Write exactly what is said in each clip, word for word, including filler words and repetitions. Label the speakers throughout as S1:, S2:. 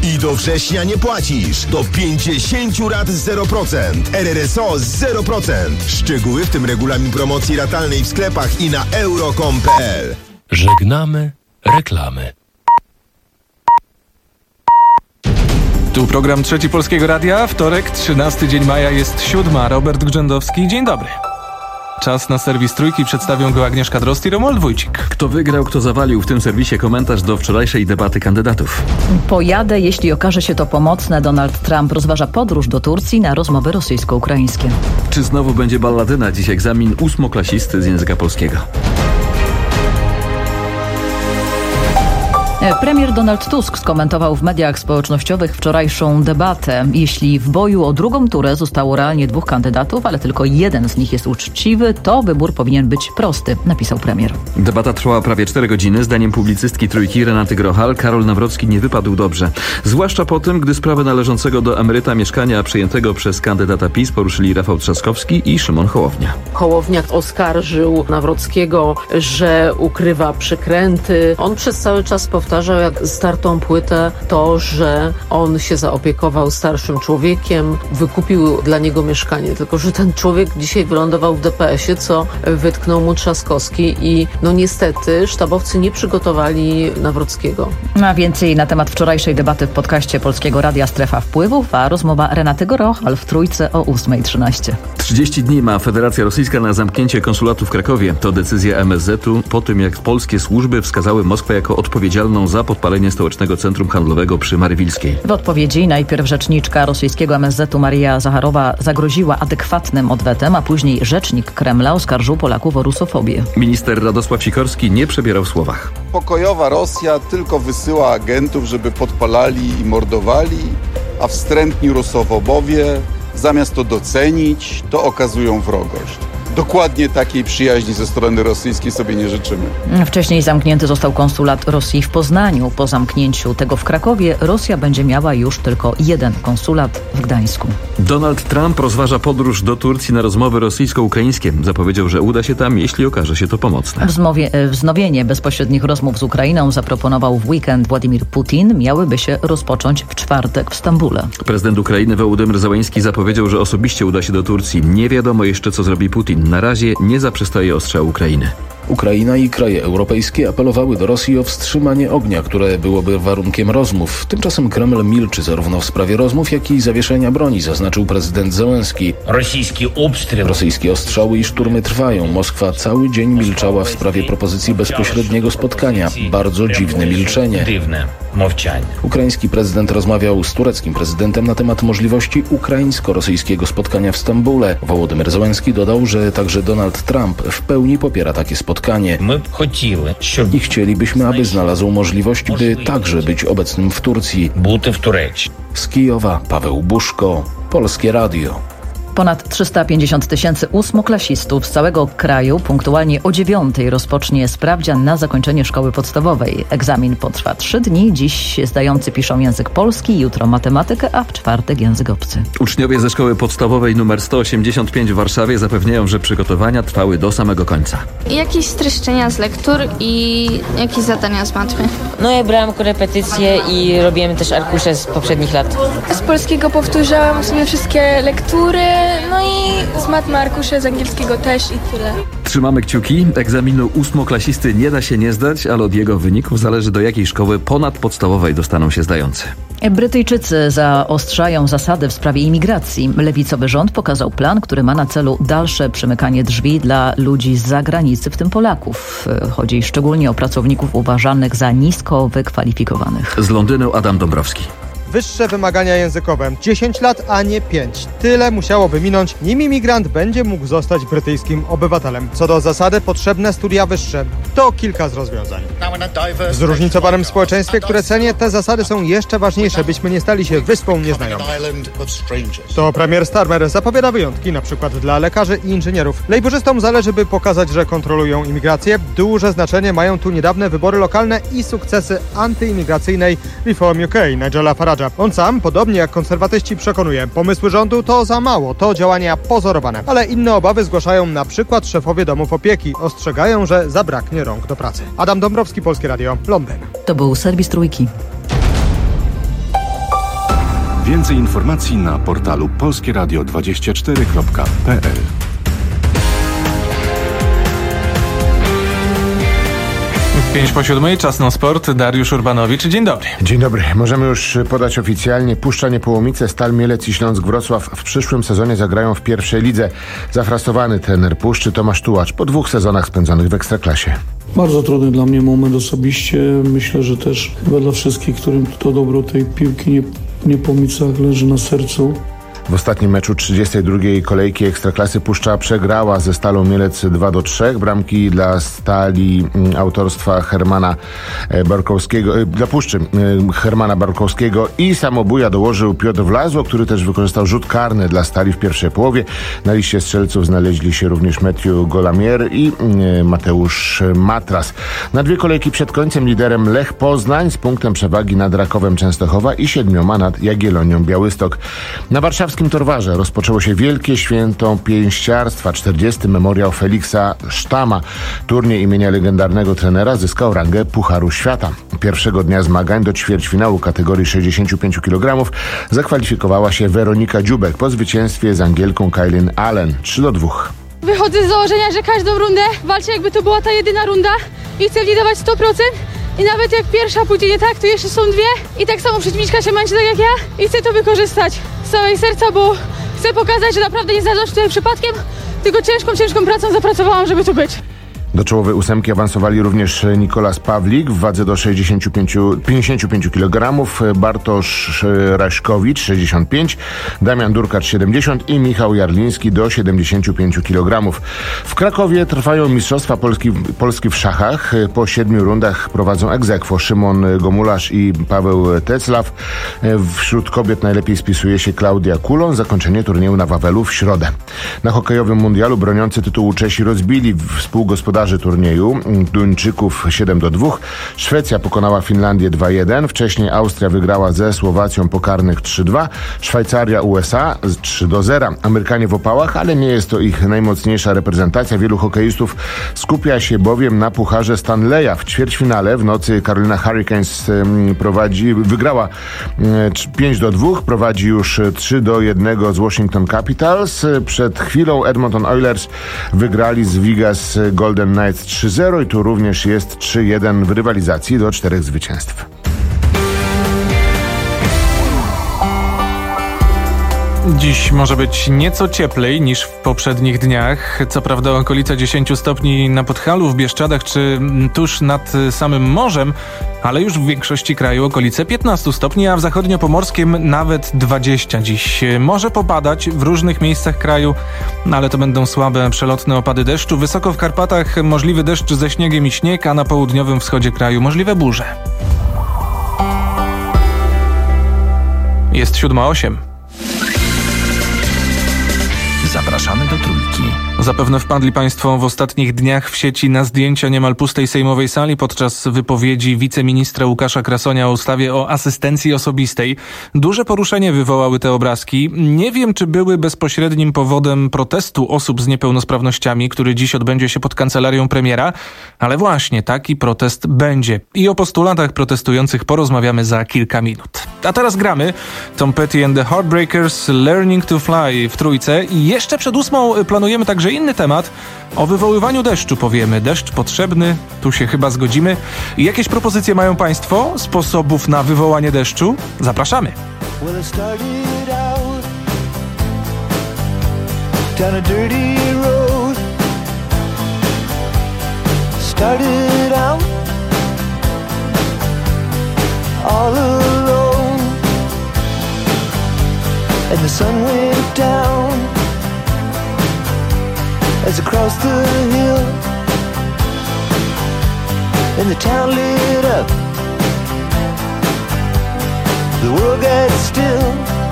S1: I do września nie płacisz. Do pięćdziesiąt rat zero procent. R R S O zero procent. Szczegóły, w tym regulamin promocji ratalnej w sklepach i na euro kropka com kropka p l.
S2: Żegnamy reklamy.
S3: Tu program Trzeci Polskiego Radia. Wtorek, trzynasty dzień maja, jest siódma. Robert Grzędowski. Dzień dobry. Czas na serwis Trójki. Przedstawią go Agnieszka Drozd i Romuald Wójcik.
S4: Kto wygrał, kto zawalił? W tym serwisie komentarz do wczorajszej debaty kandydatów.
S5: Pojadę, jeśli okaże się to pomocne. Donald Trump rozważa podróż do Turcji na rozmowy rosyjsko-ukraińskie.
S4: Czy znowu będzie balladyna? Dziś egzamin ósmoklasisty z języka polskiego.
S5: Premier Donald Tusk skomentował w mediach społecznościowych wczorajszą debatę. Jeśli w boju o drugą turę zostało realnie dwóch kandydatów, ale tylko jeden z nich jest uczciwy, to wybór powinien być prosty, napisał premier.
S4: Debata trwała prawie cztery godziny. Zdaniem publicystki Trójki Renaty Grochal, Karol Nawrocki nie wypadł dobrze. Zwłaszcza po tym, gdy sprawę należącego do emeryta mieszkania przejętego przez kandydata PiS poruszyli Rafał Trzaskowski i Szymon Hołownia.
S6: Hołownia oskarżył Nawrockiego, że ukrywa przekręty. On przez cały czas powtarzał, jak startą płytę, to, że on się zaopiekował starszym człowiekiem, wykupił dla niego mieszkanie. Tylko że ten człowiek dzisiaj wylądował w D P S ie, co wytknął mu Trzaskowski i no niestety sztabowcy nie przygotowali Nawrockiego.
S5: A więcej na temat wczorajszej debaty w podcaście Polskiego Radia Strefa Wpływów, a rozmowa Renaty Grochal w Trójce o ósma trzynaście.
S4: trzydzieści dni ma Federacja Rosyjska na zamknięcie konsulatu w Krakowie. To decyzja M S Z u po tym, jak polskie służby wskazały Moskwę jako odpowiedzialną za podpalenie stołecznego centrum handlowego przy Marywilskiej.
S5: W odpowiedzi najpierw rzeczniczka rosyjskiego M S Z u Maria Zacharowa zagroziła adekwatnym odwetem, a później rzecznik Kremla oskarżył Polaków o rusofobię.
S4: Minister Radosław Sikorski nie przebierał w słowach.
S7: Pokojowa Rosja tylko wysyła agentów, żeby podpalali i mordowali, a wstrętni rusofobowie zamiast to docenić, to okazują wrogość. Dokładnie takiej przyjaźni ze strony rosyjskiej sobie nie życzymy.
S5: Wcześniej zamknięty został konsulat Rosji w Poznaniu. Po zamknięciu tego w Krakowie Rosja będzie miała już tylko jeden konsulat w Gdańsku.
S4: Donald Trump rozważa podróż do Turcji na rozmowy rosyjsko-ukraińskie. Zapowiedział, że uda się tam, jeśli okaże się to pomocne.
S5: Wzmowie, wznowienie bezpośrednich rozmów z Ukrainą zaproponował w weekend Władimir Putin. Miałyby się rozpocząć w czwartek w Stambule.
S4: Prezydent Ukrainy Wołodymyr Zełański zapowiedział, że osobiście uda się do Turcji. Nie wiadomo jeszcze, co zrobi Putin. Na razie nie zaprzestaje ostrzału Ukrainy.
S8: Ukraina i kraje europejskie apelowały do Rosji o wstrzymanie ognia, które byłoby warunkiem rozmów. Tymczasem Kreml milczy zarówno w sprawie rozmów, jak i zawieszenia broni, zaznaczył prezydent Zełenski. Rosyjskie ostrzały i szturmy trwają. Moskwa cały dzień milczała w sprawie propozycji bezpośredniego spotkania. Bardzo dziwne milczenie. Ukraiński prezydent rozmawiał z tureckim prezydentem na temat możliwości ukraińsko-rosyjskiego spotkania w Stambule. Wołodymyr Zełenski dodał, że także Donald Trump w pełni popiera takie spotkanie. I chcielibyśmy, aby znalazł możliwość, by także być obecnym w Turcji. Z Kijowa Paweł Buszko, Polskie Radio.
S5: Ponad trzysta pięćdziesiąt tysięcy ósmoklasistów z całego kraju punktualnie o dziewiątej rozpocznie sprawdzian na zakończenie szkoły podstawowej. Egzamin potrwa trzy dni. Dziś zdający piszą język polski, jutro matematykę, a w czwartek język obcy.
S4: Uczniowie ze szkoły podstawowej numer sto osiemdziesiąt pięć w Warszawie zapewniają, że przygotowania trwały do samego końca.
S9: Jakieś streszczenia z lektur i jakieś zadania z matmy.
S10: No ja brałam korepetycje i robiłem też arkusze z poprzednich lat.
S11: Z polskiego powtórzałam sobie wszystkie lektury. No i z matmy arkusze, z angielskiego też i tyle.
S4: Trzymamy kciuki. Egzaminu ósmoklasisty nie da się nie zdać, ale od jego wyników zależy, do jakiej szkoły ponadpodstawowej dostaną się zdający.
S5: Brytyjczycy zaostrzają zasady w sprawie imigracji. Lewicowy rząd pokazał plan, który ma na celu dalsze przymykanie drzwi dla ludzi z zagranicy, w tym Polaków. Chodzi szczególnie o pracowników uważanych za nisko wykwalifikowanych.
S4: Z Londynu Adam Dąbrowski.
S12: Wyższe wymagania językowe. dziesięć lat, a nie pięć. Tyle musiałoby minąć, nim imigrant będzie mógł zostać brytyjskim obywatelem. Co do zasady, potrzebne studia wyższe. To kilka z rozwiązań. W zróżnicowanym społeczeństwie, które cenię, te zasady są jeszcze ważniejsze, byśmy nie stali się wyspą nieznajomych. To premier Starmer zapowiada wyjątki, na przykład dla lekarzy i inżynierów. Lejburzystom zależy, by pokazać, że kontrolują imigrację. Duże znaczenie mają tu niedawne wybory lokalne i sukcesy antyimigracyjnej Reform U K Nigela Farage'a. On sam, podobnie jak konserwatyści, przekonuje, pomysły rządu to za mało, to działania pozorowane. Ale inne obawy zgłaszają na przykład szefowie domów opieki. Ostrzegają, że zabraknie rąk do pracy. Adam Dąbrowski, Polskie Radio, Londyn.
S5: To był serwis Trójki.
S13: Więcej informacji na portalu polskie radio dwadzieścia cztery kropka p l.
S3: Pięć po siódmej, czas na sport. Dariusz Urbanowicz, dzień dobry.
S14: Dzień dobry. Możemy już podać oficjalnie. Puszcza Niepołomice, Stal Mielec i Śląsk Wrocław w przyszłym sezonie zagrają w pierwszej lidze. Zafrastowany trener Puszczy Tomasz Tułacz po dwóch sezonach spędzonych w Ekstraklasie.
S15: Bardzo trudny dla mnie moment osobiście. Myślę, że też chyba dla wszystkich, którym to dobro tej piłki nie, Niepomicach leży na sercu.
S14: W ostatnim meczu trzydziestej drugiej kolejki Ekstraklasy Puszcza przegrała ze Stalą Mielec dwa do trzech. Bramki dla Stali autorstwa Hermana Barkowskiego, dla Puszczy Hermana Barkowskiego i samobuja dołożył Piotr Wlazło, który też wykorzystał rzut karny dla Stali w pierwszej połowie. Na liście strzelców znaleźli się również Matthew Golamier i Mateusz Matras. Na dwie kolejki przed końcem liderem Lech Poznań z punktem przewagi nad Rakowem Częstochowa i siedmioma nad Jagiellonią Białystok. Na warszawskim W Torwarze rozpoczęło się wielkie święto pięściarstwa, czterdziesty memoriał Feliksa Sztama. Turniej imienia legendarnego trenera zyskał rangę Pucharu Świata. Pierwszego dnia zmagań do ćwierćfinału kategorii sześćdziesiąt pięć kilogramów zakwalifikowała się Weronika Dziubek po zwycięstwie z Angielką Kailin Allen trzy do dwóch.
S16: Wychodzę z założenia, że każdą rundę walczę, jakby to była ta jedyna runda i chcę w niej dawać sto procent. I nawet jak pierwsza pójdzie nie tak, to jeszcze są dwie i tak samo przeciwniczka się męczy tak jak ja i chcę to wykorzystać z całej serca, bo chcę pokazać, że naprawdę nie zdarza się tutaj przypadkiem, tylko ciężką, ciężką pracą zapracowałam, żeby tu być.
S14: Do czołowej ósemki awansowali również Nikolas Pawlik w wadze do pięćdziesiąt pięć kilogramów, Bartosz Raśkowicz sześćdziesiąt pięć, Damian Durkacz siedemdziesiąt i Michał Jarliński do siedemdziesiąt pięć kilogramów. W Krakowie trwają Mistrzostwa Polski, Polski w szachach. Po siedmiu rundach prowadzą ex aequo Szymon Gomularz i Paweł Teclaw. Wśród kobiet najlepiej spisuje się Klaudia Kulon. Zakończenie turnieju na Wawelu w środę. Na hokejowym mundialu broniący tytułu Czesi rozbili współgospodarzy turnieju Duńczyków siedem do dwóch. Szwecja pokonała Finlandię dwa jeden. Wcześniej Austria wygrała ze Słowacją po karnych trzy dwa. Szwajcaria U S A trzy do zera. Amerykanie w opałach, ale nie jest to ich najmocniejsza reprezentacja. Wielu hokeistów skupia się bowiem na Pucharze Stanleya. W ćwierćfinale w nocy Carolina Hurricanes prowadzi, wygrała pięć do dwóch. Prowadzi już trzy do jednego z Washington Capitals. Przed chwilą Edmonton Oilers wygrali z Vegas Golden Knights trzy zero i tu również jest trzy jeden w rywalizacji do czterech zwycięstw.
S3: Dziś może być nieco cieplej niż w poprzednich dniach. Co prawda okolice dziesięć stopni na Podhalu, w Bieszczadach czy tuż nad samym morzem, ale już w większości kraju okolice piętnaście stopni, a w zachodniopomorskim nawet dwadzieścia dziś. Może popadać w różnych miejscach kraju, ale to będą słabe, przelotne opady deszczu. Wysoko w Karpatach możliwy deszcz ze śniegiem i śnieg, a na południowym wschodzie kraju możliwe burze. Jest siódma osiem.
S2: Zapraszamy do Trójki.
S3: Zapewne wpadli Państwo w ostatnich dniach w sieci na zdjęcia niemal pustej sejmowej sali podczas wypowiedzi wiceministra Łukasza Krasonia o ustawie o asystencji osobistej. Duże poruszenie wywołały te obrazki. Nie wiem, czy były bezpośrednim powodem protestu osób z niepełnosprawnościami, który dziś odbędzie się pod kancelarią premiera, ale właśnie taki protest będzie. I o postulatach protestujących porozmawiamy za kilka minut. A teraz gramy Tom Petty and the Heartbreakers, Learning to Fly w Trójce i jeszcze przed ósmą planujemy także inny temat. O wywoływaniu deszczu powiemy. Deszcz potrzebny, tu się chyba zgodzimy. I jakieś propozycje mają Państwo sposobów na wywołanie deszczu? Zapraszamy. Well, it started out down a dirty road. Started out all alone, and the sun went down as across the hill, and the town lit up, the world got still.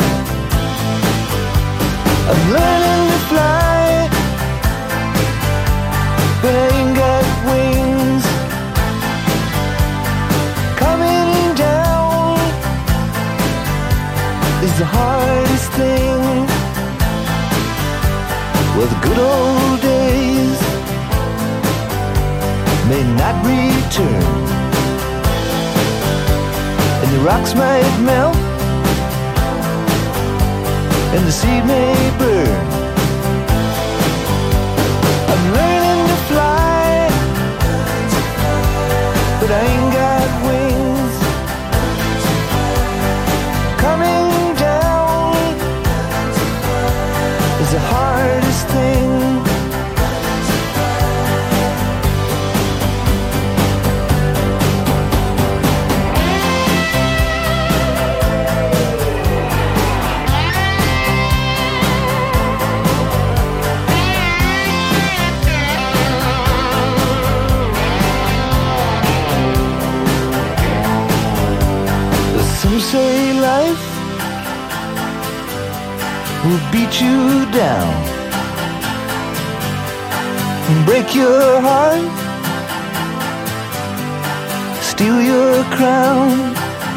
S3: I'm learning to fly, but I ain't got wings. Coming down is the hardest thing. Well, the good old days may not return, and the rocks might melt,
S17: the seed may burn. I'm learning to fly, but I ain't got wings. Coming down is the hardest thing. Some say life will beat you down and break your heart, steal your crown.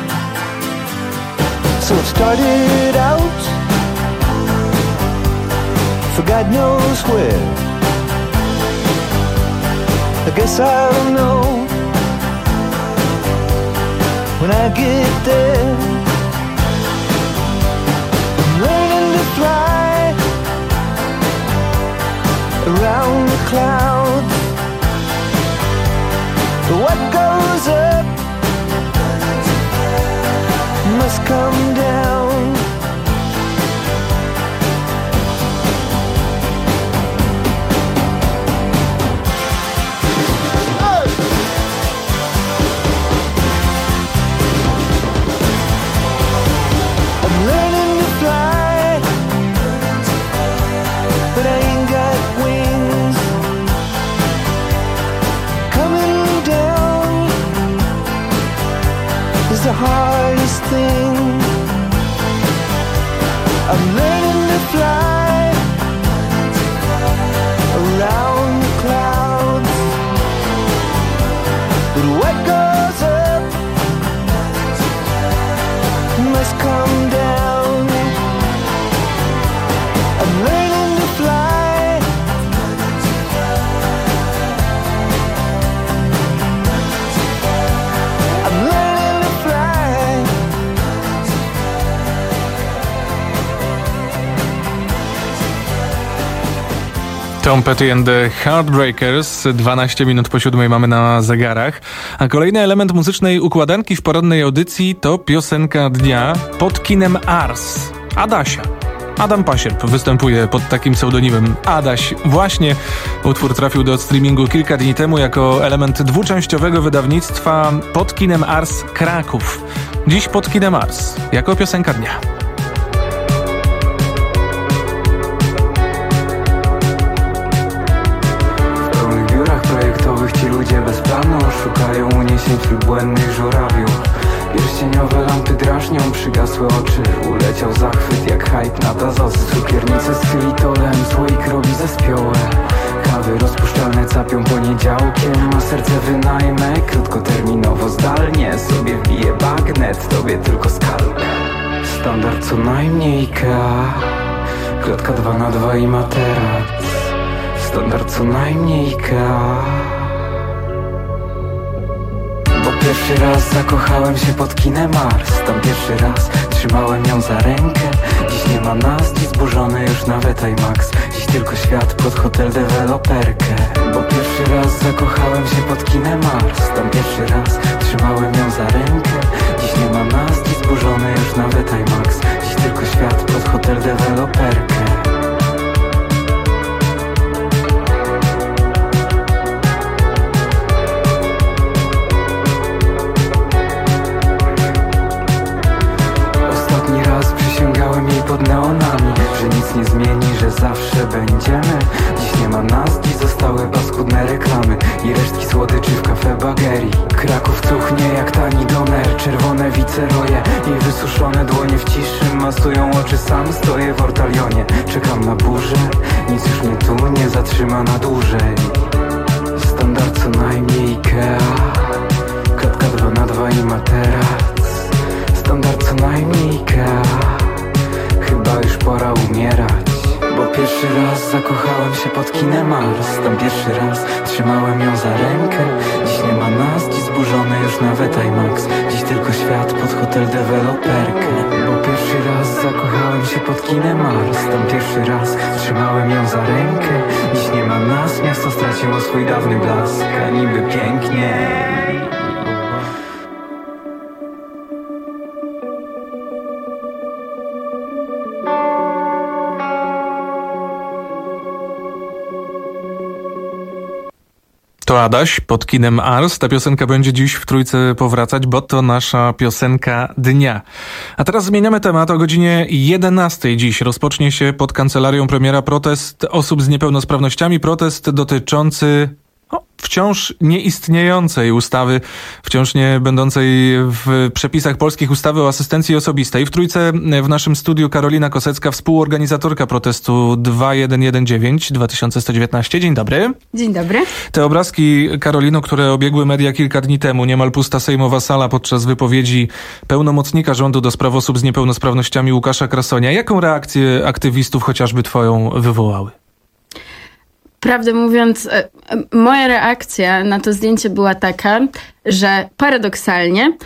S17: So it started out for God knows where. I guess I'll know when I get there. I'm learning to fly around the clouds. But what goes up must come down. The hardest thing. I'm learning to fly around the clouds, but what goes up must come down. I'm learning to fly. I'm learning to fly.
S3: Tom Petty and the Heartbreakers. dwanaście minut po siódmej mamy na zegarach. A kolejny element muzycznej układanki w porannej audycji to piosenka dnia pod kinem Ars. Adasia. Adam Pasierb występuje pod takim pseudonimem Adaś. Właśnie utwór trafił do streamingu kilka dni temu jako element dwuczęściowego wydawnictwa Pod kinem Ars Kraków. Dziś Pod kinem Ars jako piosenka dnia.
S18: W pełnych biurach projektowych ci ludzie bez planu szukają uniesień wśród błędnych żurawiów. Pierścieniowe lampy drażnią przygasłe oczy. Uleciał zachwyt jak hype na dazosy. Cukiernice z xylitolem, słoik robi zespiołe. Kawy rozpuszczalne capią poniedziałkiem. A serce wynajmę krótkoterminowo zdalnie. Sobie wbije bagnet, tobie tylko skalpę. Standard co najmniej Ikea. Klatka dwa na dwa i materac. Standard co najmniej Ikea. Pierwszy raz zakochałem się pod kinem Ars. Tam pierwszy raz trzymałem ją za rękę. Dziś nie ma nas, dziś zburzony już nawet IMAX. Dziś tylko świat pod hotel deweloperkę. Bo pierwszy raz zakochałem się pod kinem Ars. Tam pierwszy raz trzymałem ją za rękę. Dziś nie ma nas, dziś zburzony już nawet IMAX. Dziś tylko świat pod hotel deweloperkę. Pod neonami, że nic nie zmieni, że zawsze będziemy. Dziś nie ma nas, dziś zostały paskudne reklamy i resztki słodyczy w kafe Bagerii. Kraków cuchnie jak tani doner. Czerwone wiceroje i wysuszone dłonie w ciszy masują oczy. Sam stoję w ortalionie, czekam na burzę. Nic już mnie tu nie zatrzyma na dłużej. Standard co najmniej Ikea. Klatka dwa na dwa i materac. Standard co najmniej Ikea. Chyba już pora umierać. Bo pierwszy raz zakochałem się pod kinem Ars. Tam pierwszy raz trzymałem ją za rękę. Dziś nie ma nas, dziś zburzony już nawet IMAX. Dziś tylko świat pod hotel deweloperkę. Bo pierwszy raz zakochałem się pod pod kinem Mars. Tam pierwszy raz trzymałem ją za rękę. Dziś nie ma nas, miasto straciło swój dawny blask, a niby pięknie.
S3: To Adaś pod kinem Ars. Ta piosenka będzie dziś w Trójce powracać, bo to nasza piosenka dnia. A teraz zmieniamy temat. O godzinie jedenastej dziś rozpocznie się pod kancelarią premiera protest osób z niepełnosprawnościami. Protest dotyczący o, wciąż nieistniejącej ustawy, wciąż nie będącej w przepisach polskich ustawy o asystencji osobistej. W Trójce w naszym studiu Karolina Kosecka, współorganizatorka protestu dwa jeden jeden dziewięć dwa tysiące sto dziewiętnaście. Dzień dobry.
S19: Dzień dobry.
S3: Te obrazki, Karolino, które obiegły media kilka dni temu, niemal pusta sejmowa sala podczas wypowiedzi pełnomocnika rządu do spraw osób z niepełnosprawnościami Łukasza Krasonia. Jaką reakcję aktywistów, chociażby twoją, wywołały?
S19: Prawdę mówiąc, moja reakcja na to zdjęcie była taka, że paradoksalnie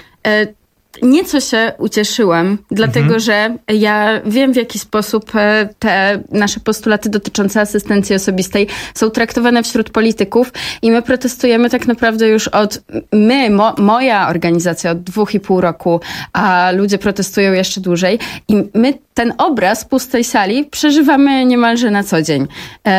S19: nieco się ucieszyłam, dlatego mhm. że ja wiem, w jaki sposób te nasze postulaty dotyczące asystencji osobistej są traktowane wśród polityków i my protestujemy tak naprawdę już od, my, mo, moja organizacja od dwóch i pół roku, a ludzie protestują jeszcze dłużej i my ten obraz pustej sali przeżywamy niemalże na co dzień.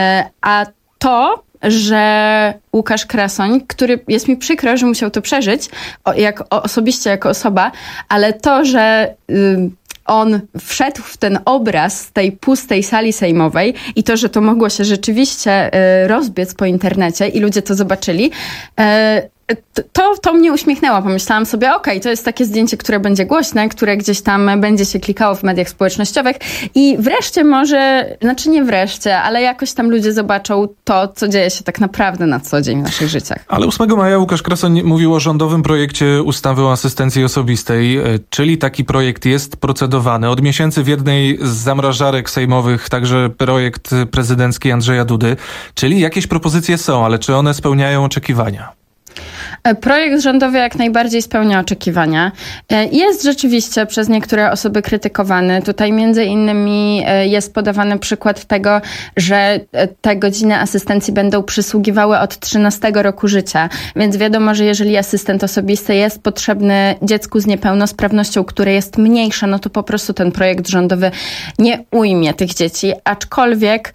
S19: A to, że Łukasz Krasoń, który jest mi przykro, że musiał to przeżyć, o, jak, o, osobiście jako osoba, ale to, że y, on wszedł w ten obraz tej pustej sali sejmowej i to, że to mogło się rzeczywiście y, rozbiec po internecie i ludzie to zobaczyli, y, To, to mnie uśmiechnęło. Pomyślałam sobie, okej, okay, to jest takie zdjęcie, które będzie głośne, które gdzieś tam będzie się klikało w mediach społecznościowych i wreszcie może, znaczy nie wreszcie, ale jakoś tam ludzie zobaczą to, co dzieje się tak naprawdę na co dzień w naszych życiach.
S3: Ale ósmego maja Łukasz Krasoń mówił o rządowym projekcie ustawy o asystencji osobistej, czyli taki projekt jest procedowany. Od miesięcy w jednej z zamrażarek sejmowych także projekt prezydencki Andrzeja Dudy, czyli jakieś propozycje są, ale czy one spełniają oczekiwania?
S19: Projekt rządowy jak najbardziej spełnia oczekiwania. Jest rzeczywiście przez niektóre osoby krytykowany. Tutaj między innymi jest podawany przykład tego, że te godziny asystencji będą przysługiwały od trzynastego roku życia. Więc wiadomo, że jeżeli asystent osobisty jest potrzebny dziecku z niepełnosprawnością, które jest mniejsze, no to po prostu ten projekt rządowy nie ujmie tych dzieci. Aczkolwiek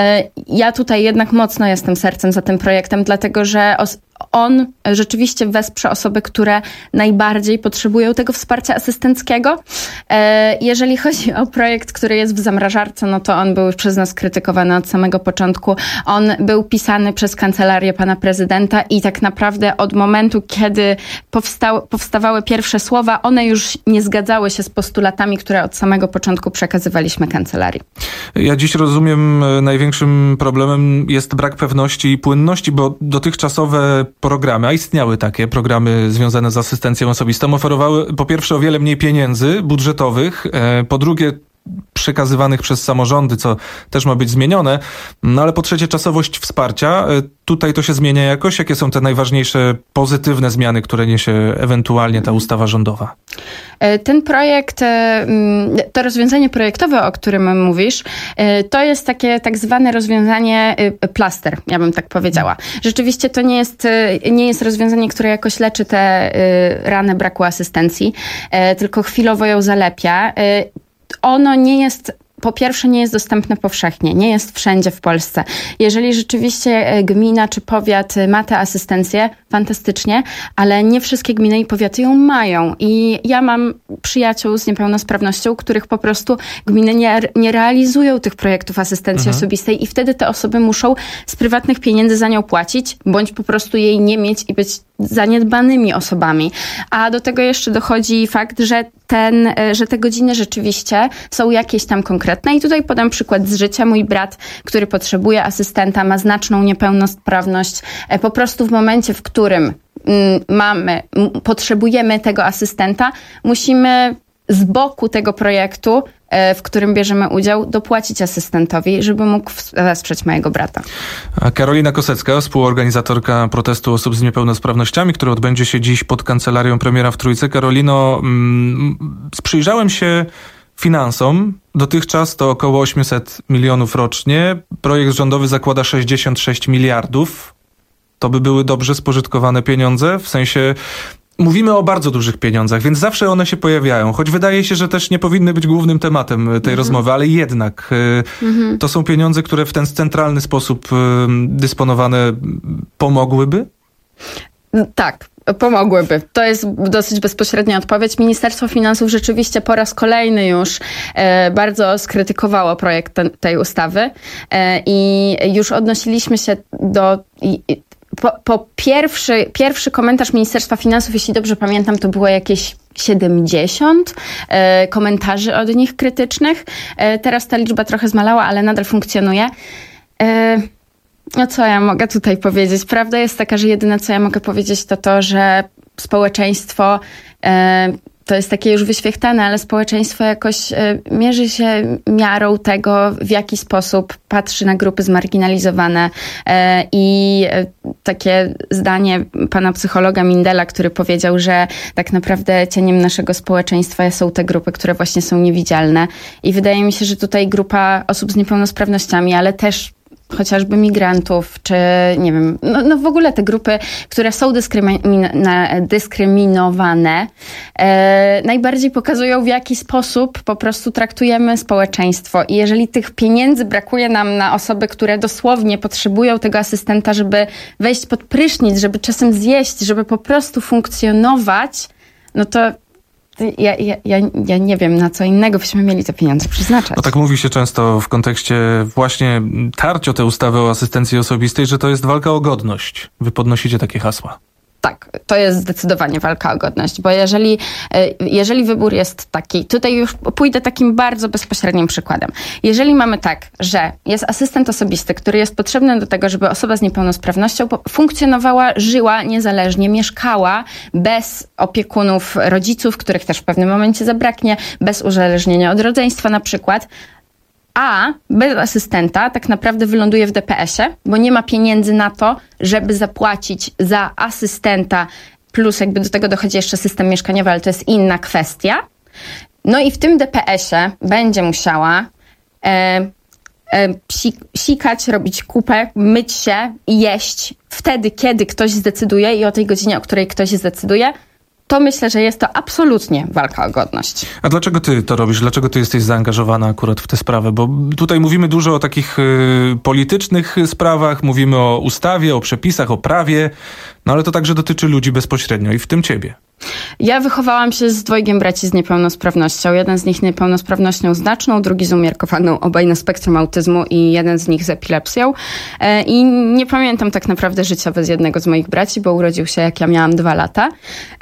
S19: ja tutaj jednak mocno jestem sercem za tym projektem, dlatego że os- on rzeczywiście wesprze osoby, które najbardziej potrzebują tego wsparcia asystenckiego. Jeżeli chodzi o projekt, który jest w zamrażarce, no to on był już przez nas krytykowany od samego początku. On był pisany przez kancelarię pana prezydenta i tak naprawdę od momentu, kiedy powstał, powstawały pierwsze słowa, one już nie zgadzały się z postulatami, które od samego początku przekazywaliśmy kancelarii.
S3: Ja dziś rozumiem, największym problemem jest brak pewności i płynności, bo dotychczasowe programy, a istniały takie programy związane z asystencją osobistą, oferowały po pierwsze o wiele mniej pieniędzy budżetowych, po drugie przekazywanych przez samorządy, co też ma być zmienione, no ale po trzecie czasowość wsparcia. Tutaj to się zmienia jakoś? Jakie są te najważniejsze pozytywne zmiany, które niesie ewentualnie ta ustawa rządowa?
S19: Ten projekt, to rozwiązanie projektowe, o którym mówisz, to jest takie tak zwane rozwiązanie plaster, ja bym tak powiedziała. Rzeczywiście to nie jest, nie jest rozwiązanie, które jakoś leczy tę ranę braku asystencji, tylko chwilowo ją zalepia. Ono nie jest, po pierwsze nie jest dostępne powszechnie, nie jest wszędzie w Polsce. Jeżeli rzeczywiście gmina czy powiat ma tę asystencję, fantastycznie, ale nie wszystkie gminy i powiaty ją mają. I ja mam przyjaciół z niepełnosprawnością, których po prostu gminy nie, nie realizują tych projektów asystencji mhm. osobistej i wtedy te osoby muszą z prywatnych pieniędzy za nią płacić, bądź po prostu jej nie mieć i być zaniedbanymi osobami. A do tego jeszcze dochodzi fakt, że ten, że te godziny rzeczywiście są jakieś tam konkretne. I tutaj podam przykład z życia. Mój brat, który potrzebuje asystenta, ma znaczną niepełnosprawność. Po prostu w momencie, w którym mamy, potrzebujemy tego asystenta, musimy z boku tego projektu, w którym bierzemy udział, dopłacić asystentowi, żeby mógł wesprzeć mojego brata.
S3: A Karolina Kosecka, współorganizatorka protestu osób z niepełnosprawnościami, który odbędzie się dziś pod kancelarią premiera w Trójce. Karolino, mm, przyjrzałem się finansom dotychczas to około osiemset milionów rocznie. Projekt rządowy zakłada sześćdziesiąt sześć miliardów. To by były dobrze spożytkowane pieniądze, w sensie mówimy o bardzo dużych pieniądzach, więc zawsze one się pojawiają, choć wydaje się, że też nie powinny być głównym tematem tej mhm. rozmowy, ale jednak mhm. to są pieniądze, które w ten centralny sposób dysponowane pomogłyby?
S19: Tak. Pomogłyby. To jest dosyć bezpośrednia odpowiedź. Ministerstwo Finansów rzeczywiście po raz kolejny już e, bardzo skrytykowało projekt ten, tej ustawy e, i już odnosiliśmy się do... I, i, po, po pierwszy, pierwszy komentarz Ministerstwa Finansów, jeśli dobrze pamiętam, to było jakieś siedemdziesiąt e, komentarzy od nich krytycznych. E, teraz ta liczba trochę zmalała, ale nadal funkcjonuje. E, No co ja mogę tutaj powiedzieć? Prawda jest taka, że jedyne co ja mogę powiedzieć to to, że społeczeństwo, e, to jest takie już wyświechtane, ale społeczeństwo jakoś e, mierzy się miarą tego, w jaki sposób patrzy na grupy zmarginalizowane e, i e, takie zdanie pana psychologa Mindela, który powiedział, że tak naprawdę cieniem naszego społeczeństwa są te grupy, które właśnie są niewidzialne. I wydaje mi się, że tutaj grupa osób z niepełnosprawnościami, ale też chociażby migrantów, czy nie wiem, no, no w ogóle te grupy, które są dyskrymin- dyskryminowane, e, najbardziej pokazują, w jaki sposób po prostu traktujemy społeczeństwo. I jeżeli tych pieniędzy brakuje nam na osoby, które dosłownie potrzebują tego asystenta, żeby wejść pod prysznic, żeby czasem zjeść, żeby po prostu funkcjonować, no to Ja, ja, ja, ja nie wiem, na co innego byśmy mieli te pieniądze przeznaczać.
S3: No tak mówi się często w kontekście właśnie tarć o tę ustawę o asystencji osobistej, że to jest walka o godność. Wy podnosicie takie hasła.
S19: Tak, to jest zdecydowanie walka o godność, bo jeżeli, jeżeli wybór jest taki, tutaj już pójdę takim bardzo bezpośrednim przykładem. Jeżeli mamy tak, że jest asystent osobisty, który jest potrzebny do tego, żeby osoba z niepełnosprawnością funkcjonowała, żyła niezależnie, mieszkała bez opiekunów rodziców, których też w pewnym momencie zabraknie, bez uzależnienia od rodzeństwa na przykład, a bez asystenta tak naprawdę wyląduje w D P S ie, bo nie ma pieniędzy na to, żeby zapłacić za asystenta, plus jakby do tego dochodzi jeszcze system mieszkaniowy, ale to jest inna kwestia. No i w tym D P S ie będzie musiała e, e, psik, sikać, robić kupę, myć się i jeść wtedy, kiedy ktoś zdecyduje i o tej godzinie, o której ktoś zdecyduje. To myślę, że jest to absolutnie walka o godność.
S3: A dlaczego ty to robisz? Dlaczego ty jesteś zaangażowana akurat w tę sprawę? Bo tutaj mówimy dużo o takich y, politycznych sprawach, mówimy o ustawie, o przepisach, o prawie, no ale to także dotyczy ludzi bezpośrednio i w tym ciebie.
S19: Ja wychowałam się z dwojgiem braci z niepełnosprawnością. Jeden z nich niepełnosprawnością znaczną, drugi z umiarkowaną, obaj na spektrum autyzmu i jeden z nich z epilepsją. I nie pamiętam tak naprawdę życia bez jednego z moich braci, bo urodził się jak ja miałam dwa lata.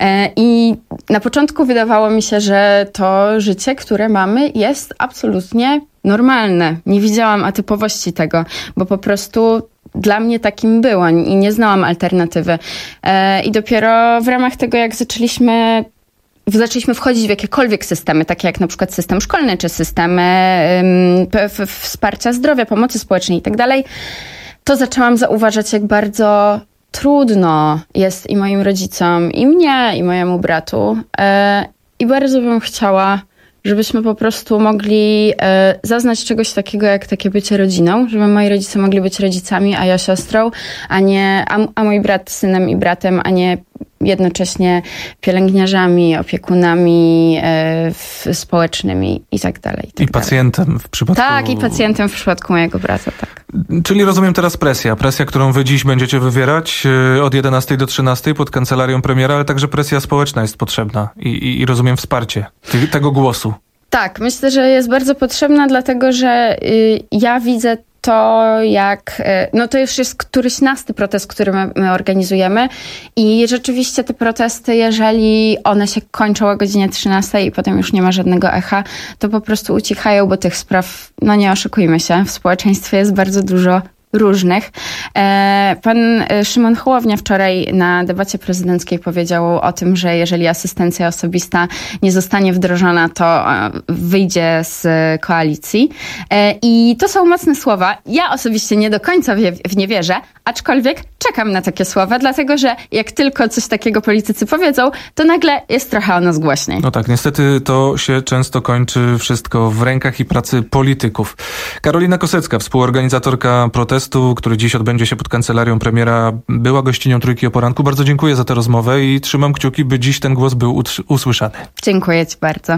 S19: I na początku wydawało mi się, że to życie, które mamy, jest absolutnie normalne. Nie widziałam atypowości tego, bo po prostu dla mnie takim było i nie znałam alternatywy. E, I dopiero w ramach tego, jak zaczęliśmy, zaczęliśmy wchodzić w jakiekolwiek systemy, takie jak na przykład system szkolny, czy systemy um, p- p- wsparcia zdrowia, pomocy społecznej i tak dalej, to zaczęłam zauważać, jak bardzo trudno jest i moim rodzicom, i mnie, i mojemu bratu. E, I bardzo bym chciała, żebyśmy po prostu mogli e, zaznać czegoś takiego jak takie bycie rodziną, żeby moi rodzice mogli być rodzicami, a ja siostrą, a nie, a, a mój brat synem i bratem, a nie jednocześnie pielęgniarzami, opiekunami e, w, społecznymi i tak dalej. I, tak
S3: I pacjentem
S19: dalej.
S3: w przypadku...
S19: Tak, i pacjentem w przypadku mojego brata, tak.
S3: Czyli rozumiem teraz presja. Presja, którą wy dziś będziecie wywierać e, od jedenastej do trzynastej pod kancelarią premiera, ale także presja społeczna jest potrzebna i, i, i rozumiem wsparcie ty, tego głosu.
S19: Tak, myślę, że jest bardzo potrzebna, dlatego że y, ja widzę to, jak... No to już jest któryś nasty protest, który my, my organizujemy i rzeczywiście te protesty, jeżeli one się kończą o godzinie trzynastej i potem już nie ma żadnego echa, to po prostu ucichają, bo tych spraw, no nie oszukujmy się, w społeczeństwie jest bardzo dużo różnych. Pan Szymon Hołownia wczoraj na debacie prezydenckiej powiedział o tym, że jeżeli asystencja osobista nie zostanie wdrożona, to wyjdzie z koalicji. I to są mocne słowa. Ja osobiście nie do końca w nie wierzę, aczkolwiek czekam na takie słowa, dlatego że jak tylko coś takiego politycy powiedzą, to nagle jest trochę o nas głośniej.
S3: No tak, niestety to się często kończy wszystko w rękach i pracy polityków. Karolina Kosecka, współorganizatorka protestu, który dziś odbędzie się pod kancelarią premiera, była gościnią Trójki o poranku. Bardzo dziękuję za tę rozmowę i trzymam kciuki, by dziś ten głos był usłyszany.
S19: Dziękuję ci bardzo.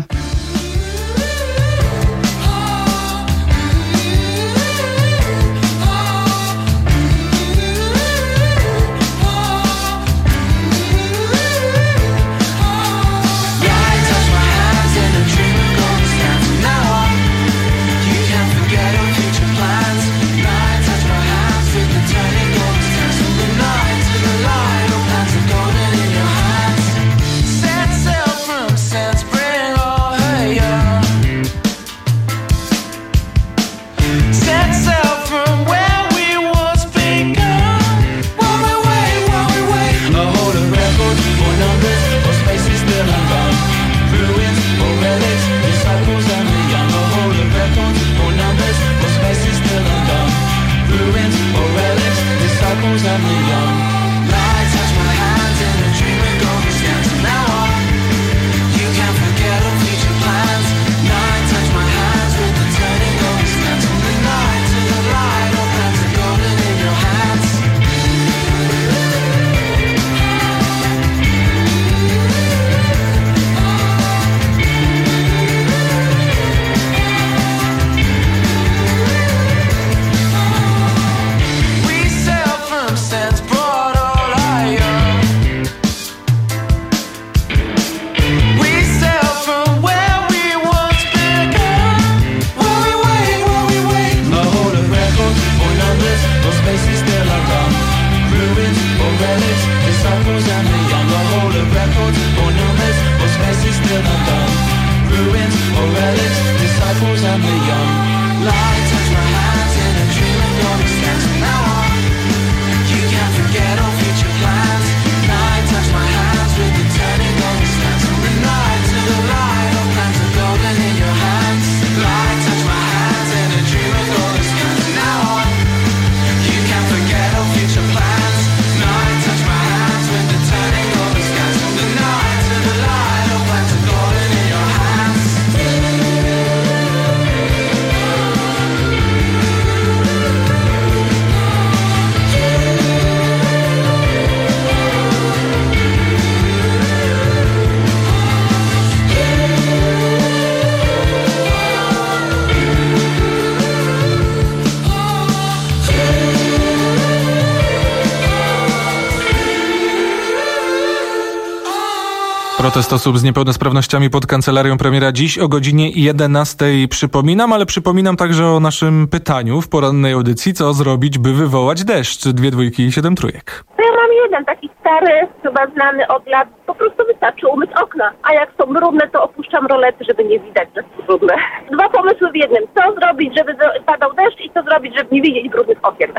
S3: Protest osób z niepełnosprawnościami pod kancelarią premiera dziś o godzinie jedenastej. Przypominam, ale przypominam także o naszym pytaniu w porannej audycji, co zrobić, by wywołać deszcz. Dwie dwójki i siedem trójek.
S20: Ja mam jeden taki stary, chyba znany od lat. Po prostu wystarczy umyć okna. A jak są brudne, to opuszczam rolety, żeby nie widać, że są brudne. Dwa pomysły w jednym. Co zrobić, żeby padał deszcz i co zrobić, żeby nie widzieć brudnych okien.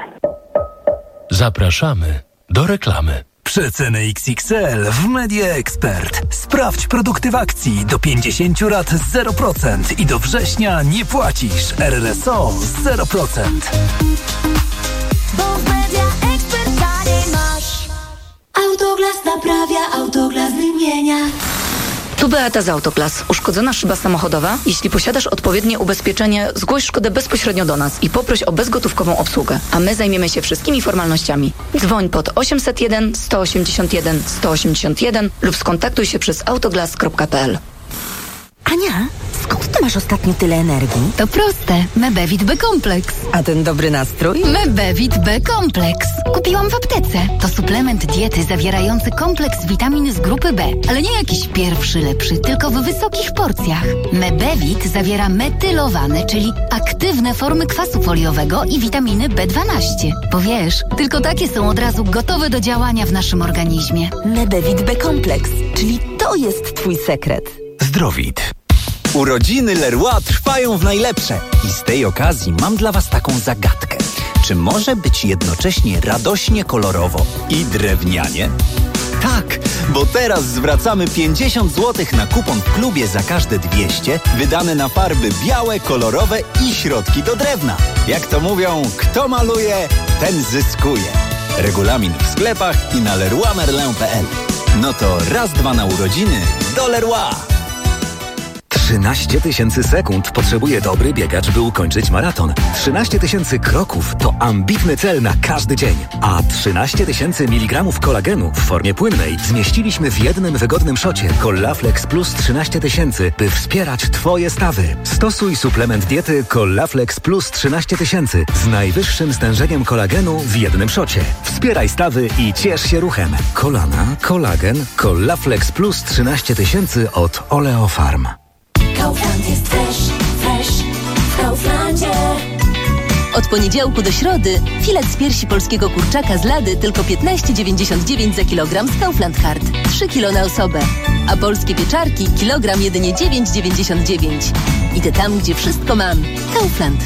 S2: Zapraszamy do reklamy. Przeceny X X L w Media Expert. Sprawdź produkty w akcji do pięćdziesiąt rat zero procent i do września nie płacisz. R R S O zero procent.
S21: Bo w Media Expert taniej masz. Autoglas naprawia, Autoglas wymienia.
S22: Tu Beata z Autoglas. Uszkodzona szyba samochodowa? Jeśli posiadasz odpowiednie ubezpieczenie, zgłoś szkodę bezpośrednio do nas i poproś o bezgotówkową obsługę, a my zajmiemy się wszystkimi formalnościami. Dzwoń pod osiemset jeden sto osiemdziesiąt jeden sto osiemdziesiąt jeden lub skontaktuj się przez autoglas kropka p l.
S23: Ania, skąd ty masz ostatnio tyle energii?
S24: To proste. Mebevit B-Kompleks.
S23: A ten dobry nastrój?
S24: Mebevit B-Kompleks. Kupiłam w aptece. To suplement diety zawierający kompleks witamin z grupy B. Ale nie jakiś pierwszy lepszy, tylko w wysokich porcjach. Mebevit zawiera metylowane, czyli aktywne formy kwasu foliowego i witaminy B dwanaście. Bo wiesz, tylko takie są od razu gotowe do działania w naszym organizmie.
S23: Mebevit B-Kompleks, czyli to jest twój sekret.
S2: Zdrowit.
S25: Urodziny Leroy trwają w najlepsze i z tej okazji mam dla was taką zagadkę.
S1: Czy może być jednocześnie radośnie, kolorowo i drewnianie? Tak, bo teraz zwracamy pięćdziesiąt złotych na kupon w klubie za każde dwieście wydane na farby białe, kolorowe i środki do drewna. Jak to mówią, kto maluje, ten zyskuje. Regulamin w sklepach i na leroy merlin kropka p l. No to raz, dwa na urodziny do Leroy.
S2: trzynaście tysięcy sekund potrzebuje dobry biegacz, by ukończyć maraton. trzynaście tysięcy kroków to ambitny cel na każdy dzień. A trzynaście tysięcy miligramów kolagenu w formie płynnej zmieściliśmy w jednym wygodnym szocie Collaflex Plus trzynaście tysięcy, by wspierać Twoje stawy. Stosuj suplement diety Collaflex Plus trzynaście tysięcy z najwyższym stężeniem kolagenu w jednym szocie. Wspieraj stawy i ciesz się ruchem. Kolana, kolagen, Collaflex Plus trzynaście tysięcy od Oleofarm.
S21: Kaufland jest fresh, fresh w Kauflandzie.
S6: Od poniedziałku do środy filet z piersi polskiego kurczaka z lady tylko piętnaście dziewięćdziesiąt dziewięć za kilogram z Kaufland Card. trzy kilo na osobę. A polskie pieczarki kilogram jedynie dziewięć dziewięćdziesiąt dziewięć. Idę tam, gdzie wszystko mam. Kaufland.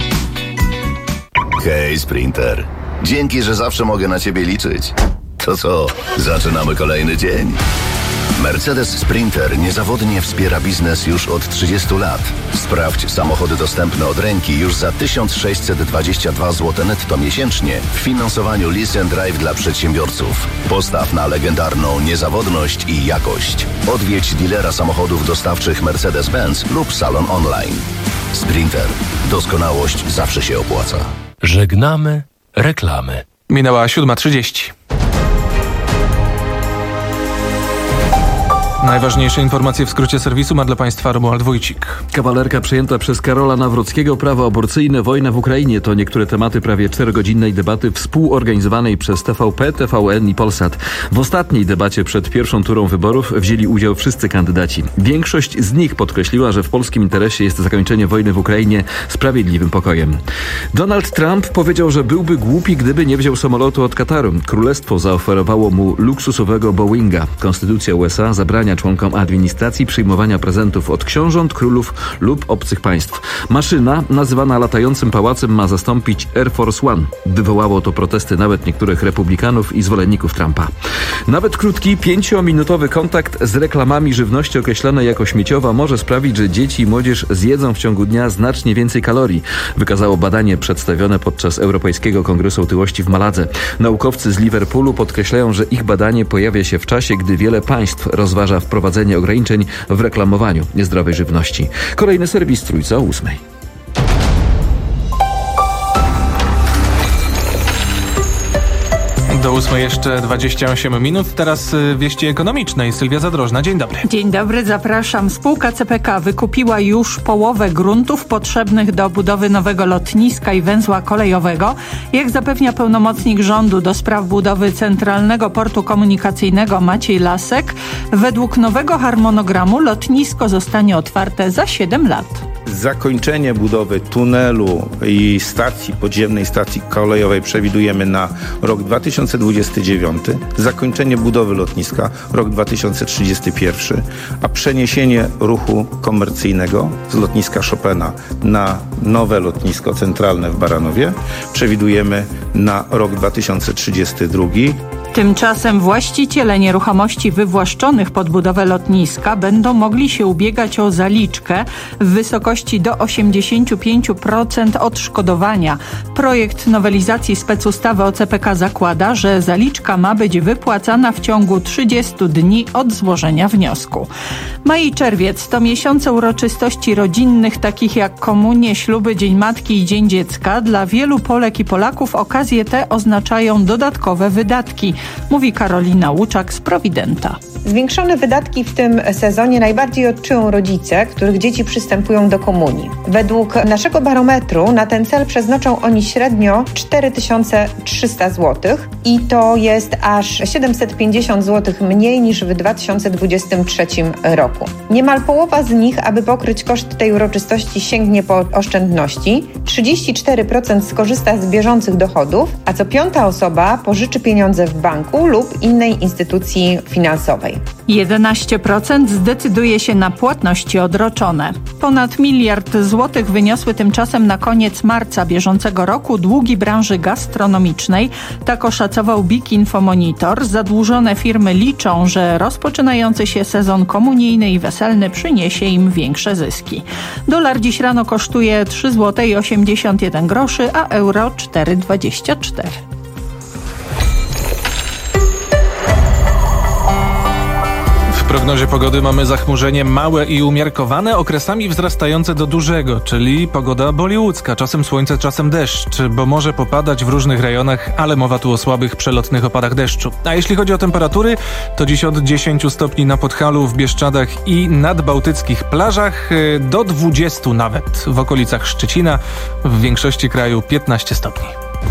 S7: Hej, Sprinter. Dzięki, że zawsze mogę na Ciebie liczyć. To co, zaczynamy kolejny dzień. Mercedes Sprinter niezawodnie wspiera biznes już od trzydziestu lat. Sprawdź samochody dostępne od ręki już za tysiąc sześćset dwadzieścia dwa złote netto miesięcznie w finansowaniu Lease and Drive dla przedsiębiorców. Postaw na legendarną niezawodność i jakość. Odwiedź dealera samochodów dostawczych Mercedes-Benz lub salon online. Sprinter. Doskonałość zawsze się opłaca.
S2: Żegnamy reklamy.
S3: Minęła siódma trzydzieści. Najważniejsze informacje w skrócie serwisu ma dla Państwa Romuald Wójcik.
S4: Kawalerka przejęta przez Karola Nawrockiego, prawo aborcyjne, wojna w Ukrainie to niektóre tematy prawie czterogodzinnej debaty współorganizowanej przez T V P, T V N i Polsat. W ostatniej debacie przed pierwszą turą wyborów wzięli udział wszyscy kandydaci. Większość z nich podkreśliła, że w polskim interesie jest zakończenie wojny w Ukrainie sprawiedliwym pokojem. Donald Trump powiedział, że byłby głupi, gdyby nie wziął samolotu od Kataru. Królestwo zaoferowało mu luksusowego Boeinga. Konstytucja U S A zabrania członkom administracji przyjmowania prezentów od książąt, królów lub obcych państw. Maszyna, nazywana latającym pałacem, ma zastąpić Air Force One. Wywołało to protesty nawet niektórych republikanów i zwolenników Trumpa. Nawet krótki, pięciominutowy kontakt z reklamami żywności określanej jako śmieciowa może sprawić, że dzieci i młodzież zjedzą w ciągu dnia znacznie więcej kalorii, wykazało badanie przedstawione podczas Europejskiego Kongresu Otyłości w Maladze. Naukowcy z Liverpoolu podkreślają, że ich badanie pojawia się w czasie, gdy wiele państw rozważa wprowadzenie ograniczeń w reklamowaniu niezdrowej żywności. Kolejny serwis Trójca o ósmej.
S3: Do ósmej jeszcze dwadzieścia osiem minut. Teraz wieści ekonomicznej. Sylwia Zadrożna, dzień dobry.
S8: Dzień dobry, zapraszam. Spółka C P K wykupiła już połowę gruntów potrzebnych do budowy nowego lotniska i węzła kolejowego. Jak zapewnia pełnomocnik rządu do spraw budowy Centralnego Portu Komunikacyjnego Maciej Lasek, według nowego harmonogramu lotnisko zostanie otwarte za siedem lat.
S25: Zakończenie budowy tunelu i stacji podziemnej, stacji kolejowej przewidujemy na rok dwa tysiące dwudziesty dziewiąty, zakończenie budowy lotniska rok dwa tysiące trzydziesty pierwszy, a przeniesienie ruchu komercyjnego z lotniska Chopina na nowe lotnisko centralne w Baranowie przewidujemy na rok dwa tysiące trzydziesty drugi.
S8: Tymczasem właściciele nieruchomości wywłaszczonych pod budowę lotniska będą mogli się ubiegać o zaliczkę w wysokości do osiemdziesiąt pięć procent odszkodowania. Projekt nowelizacji specustawy o C P K zakłada, że zaliczka ma być wypłacana w ciągu trzydziestu dni od złożenia wniosku. Maj i czerwiec to miesiące uroczystości rodzinnych, takich jak komunie, śluby, Dzień Matki i Dzień Dziecka. Dla wielu Polek i Polaków okazje te oznaczają dodatkowe wydatki, mówi Karolina Łuczak z Prowidenta.
S26: Zwiększone wydatki w tym sezonie najbardziej odczują rodzice, których dzieci przystępują do komunii. Według naszego barometru na ten cel przeznaczą oni średnio cztery tysiące trzysta złotych i to jest aż siedemset pięćdziesiąt złotych mniej niż w dwa tysiące dwudziestym trzecim roku. Niemal połowa z nich, aby pokryć koszt tej uroczystości, sięgnie po oszczędności. trzydzieści cztery procent skorzysta z bieżących dochodów, a co piąta osoba pożyczy pieniądze w banku lub innej instytucji finansowej. więcej.
S8: jedenaście procent zdecyduje się na płatności odroczone. Ponad miliard złotych wyniosły tymczasem na koniec marca bieżącego roku długi branży gastronomicznej. Tak oszacował Big Info Monitor. Zadłużone firmy liczą, że rozpoczynający się sezon komunijny i weselny przyniesie im większe zyski. Dolar dziś rano kosztuje trzy złote osiemdziesiąt jeden groszy, a euro cztery dwadzieścia cztery.
S3: W prognozie pogody mamy zachmurzenie małe i umiarkowane, okresami wzrastające do dużego, czyli pogoda bollywoodzka, czasem słońce, czasem deszcz, bo może popadać w różnych rejonach, ale mowa tu o słabych, przelotnych opadach deszczu. A jeśli chodzi o temperatury, to dziś od dziesięciu stopni na Podhalu, w Bieszczadach i nadbałtyckich plażach, do dwudziestu nawet w okolicach Szczecina, w większości kraju piętnaście stopni.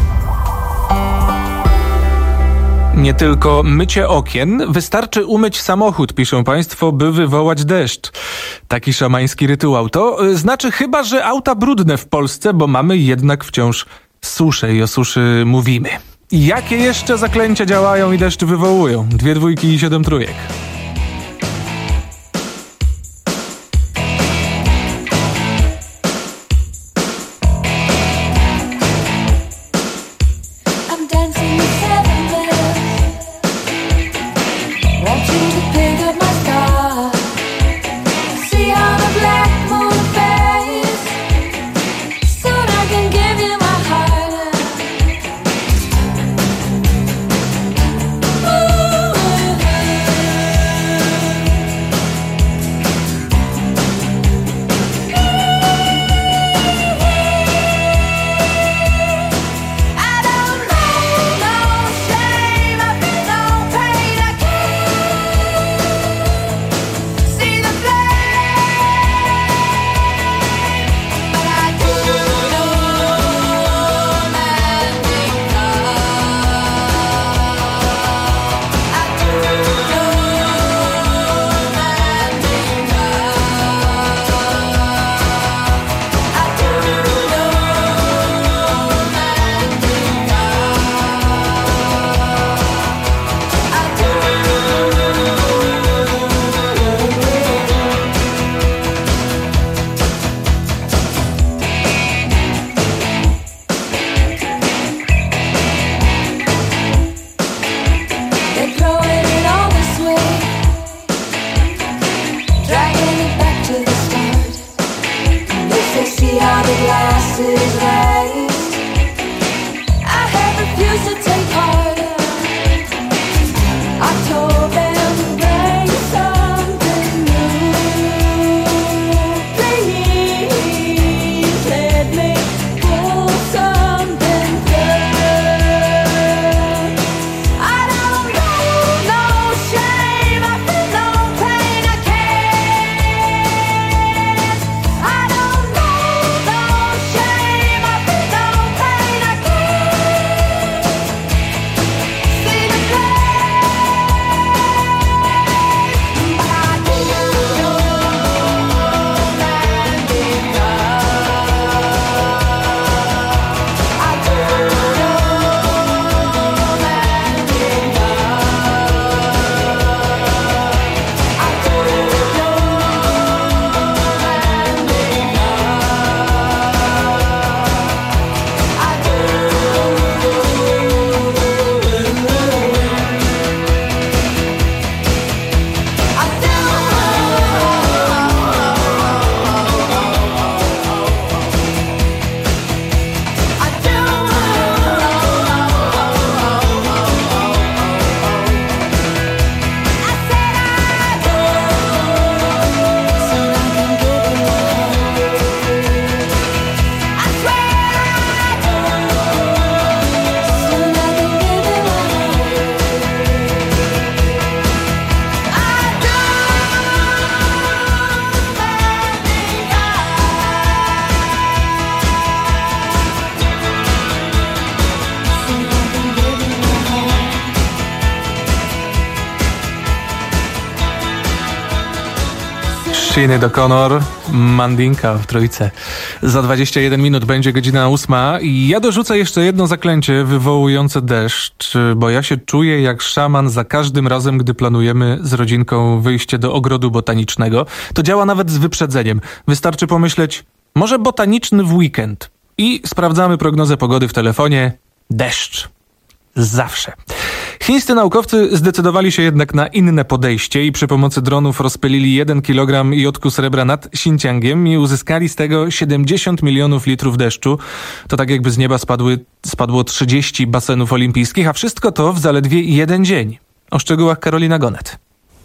S3: Nie tylko mycie okien, wystarczy umyć samochód, piszą państwo, by wywołać deszcz. Taki szamański rytuał. To znaczy chyba, że auta brudne w Polsce, bo mamy jednak wciąż suszę i o suszy mówimy. Jakie jeszcze zaklęcia działają i deszcz wywołują? Dwie dwójki i siedem trójek.
S21: Shame
S3: Sinead O'Connor, Mandinka w trójce. Za dwadzieścia jeden minut będzie godzina ósma i ja dorzucę jeszcze jedno zaklęcie wywołujące deszcz, bo ja się czuję jak szaman za każdym razem, gdy planujemy z rodzinką wyjście do ogrodu botanicznego. To działa nawet z wyprzedzeniem. Wystarczy pomyśleć, może botaniczny w weekend. I sprawdzamy prognozę pogody w telefonie. Deszcz. Zawsze. Chińscy naukowcy zdecydowali się jednak na inne podejście i przy pomocy dronów rozpylili jeden kilogram jodku srebra nad Xinjiangiem i uzyskali z tego siedemdziesiąt milionów litrów deszczu. To tak jakby z nieba spadły, spadło trzydzieści basenów olimpijskich, a wszystko to w zaledwie jeden dzień. O szczegółach Karolina Gonet.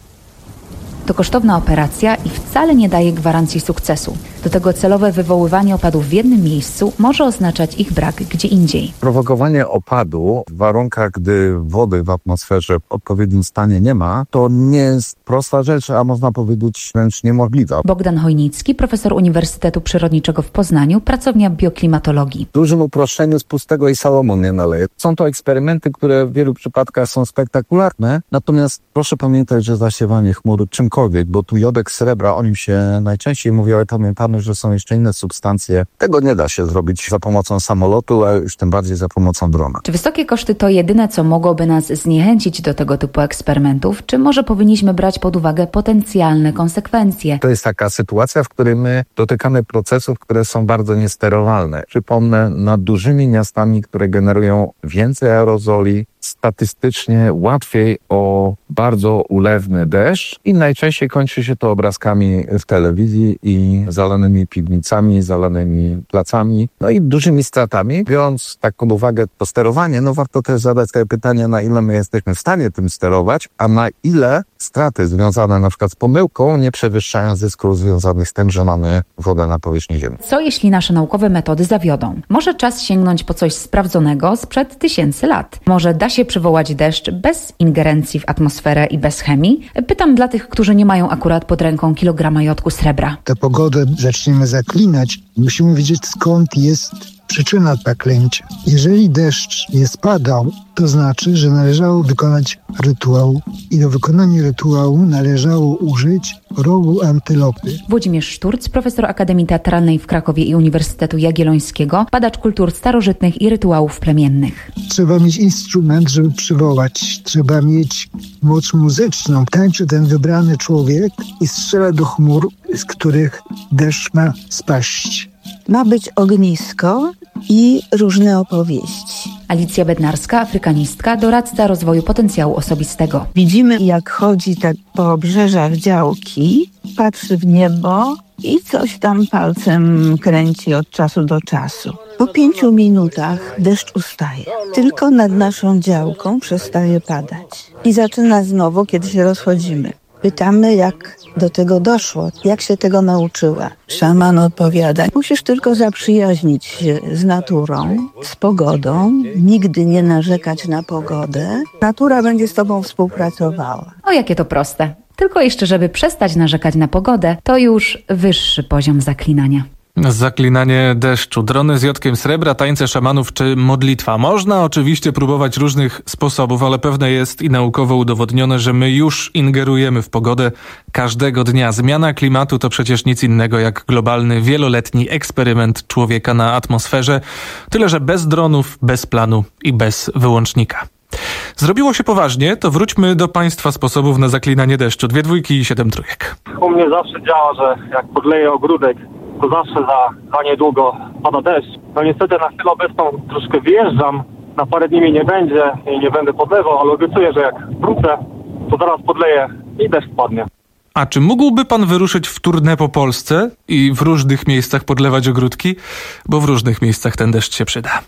S5: To kosztowna operacja i wcale nie daje gwarancji sukcesu. Do tego celowe wywoływanie opadów w jednym miejscu może oznaczać ich brak gdzie indziej.
S9: Prowokowanie opadu w warunkach, gdy wody w atmosferze w odpowiednim stanie nie ma, to nie jest prosta rzecz, a można powiedzieć wręcz niemożliwa.
S5: Bogdan Hojnicki, profesor Uniwersytetu Przyrodniczego w Poznaniu, pracownia bioklimatologii.
S9: W dużym uproszczeniu z pustego i Salomon nie naleje. Są to eksperymenty, które w wielu przypadkach są spektakularne, natomiast proszę pamiętać, że zasiewanie chmur czymkolwiek, bo tu jodek srebra, o nim się najczęściej mówi, ale pamiętamy, że są jeszcze inne substancje. Tego nie da się zrobić za pomocą samolotu, a już tym bardziej za pomocą drona.
S5: Czy wysokie koszty to jedyne, co mogłoby nas zniechęcić do tego typu eksperymentów, czy może powinniśmy brać pod uwagę potencjalne konsekwencje?
S9: To jest taka sytuacja, w której my dotykamy procesów, które są bardzo niesterowalne. Przypomnę, nad dużymi miastami, które generują więcej aerozoli, statystycznie łatwiej o bardzo ulewny deszcz i najczęściej kończy się to obrazkami w telewizji i zalanymi piwnicami, zalanymi placami, no i dużymi stratami. Biorąc tak pod uwagę to sterowanie, no warto też zadać sobie pytanie, na ile my jesteśmy w stanie tym sterować, a na ile straty związane na przykład z pomyłką nie przewyższają zysków związanych z tym, że mamy wodę na powierzchni Ziemi.
S5: Co jeśli nasze naukowe metody zawiodą? Może czas sięgnąć po coś sprawdzonego sprzed tysięcy lat. Może da się przywołać deszcz bez ingerencji w atmosferę i bez chemii? Pytam dla tych, którzy nie mają akurat pod ręką kilograma jodku srebra.
S10: Tę pogodę zaczniemy zaklinać. Musimy wiedzieć, skąd jest przyczyna zaklęcia. Jeżeli deszcz nie spadał, to znaczy, że należało wykonać rytuał i do wykonania rytuału należało użyć rogu antylopy.
S5: Włodzimierz Szturc, profesor Akademii Teatralnej w Krakowie i Uniwersytetu Jagiellońskiego, badacz kultur starożytnych i rytuałów plemiennych.
S10: Trzeba mieć instrument, żeby przywołać. Trzeba mieć moc muzyczną. Tańczy ten wybrany człowiek i strzela do chmur, z których deszcz ma spaść.
S11: Ma być ognisko i różne opowieści.
S5: Alicja Bednarska, afrykanistka, doradca rozwoju potencjału osobistego.
S11: Widzimy, jak chodzi tak po obrzeżach działki, patrzy w niebo i coś tam palcem kręci od czasu do czasu. Po pięciu minutach deszcz ustaje. Tylko nad naszą działką przestaje padać. I zaczyna znowu, kiedy się rozchodzimy. Pytamy, jak do tego doszło, jak się tego nauczyła. Szaman odpowiada, musisz tylko zaprzyjaźnić się z naturą, z pogodą, nigdy nie narzekać na pogodę. Natura będzie z tobą współpracowała.
S5: O, jakie to proste. Tylko jeszcze, żeby przestać narzekać na pogodę, to już wyższy poziom zaklinania.
S3: Zaklinanie deszczu, drony z jodkiem srebra, tańce szamanów czy modlitwa. Można oczywiście próbować różnych sposobów, ale pewne jest i naukowo udowodnione, że my już ingerujemy w pogodę każdego dnia. Zmiana klimatu to przecież nic innego jak globalny, wieloletni eksperyment człowieka na atmosferze. Tyle, że bez dronów, bez planu i bez wyłącznika. Zrobiło się poważnie, to wróćmy do państwa sposobów na zaklinanie deszczu. Dwie dwójki i siedem trójek.
S12: U mnie zawsze działa, że jak podleję ogródek, to zawsze za, za niedługo pada deszcz. No niestety na chwilę obecną troszkę wyjeżdżam, na parę dni mnie nie będzie i nie będę podlewał, ale obiecuję, że jak wrócę, to zaraz podleję i deszcz spadnie.
S3: A czy mógłby pan wyruszyć w tournée po Polsce i w różnych miejscach podlewać ogródki? Bo w różnych miejscach ten deszcz się przyda.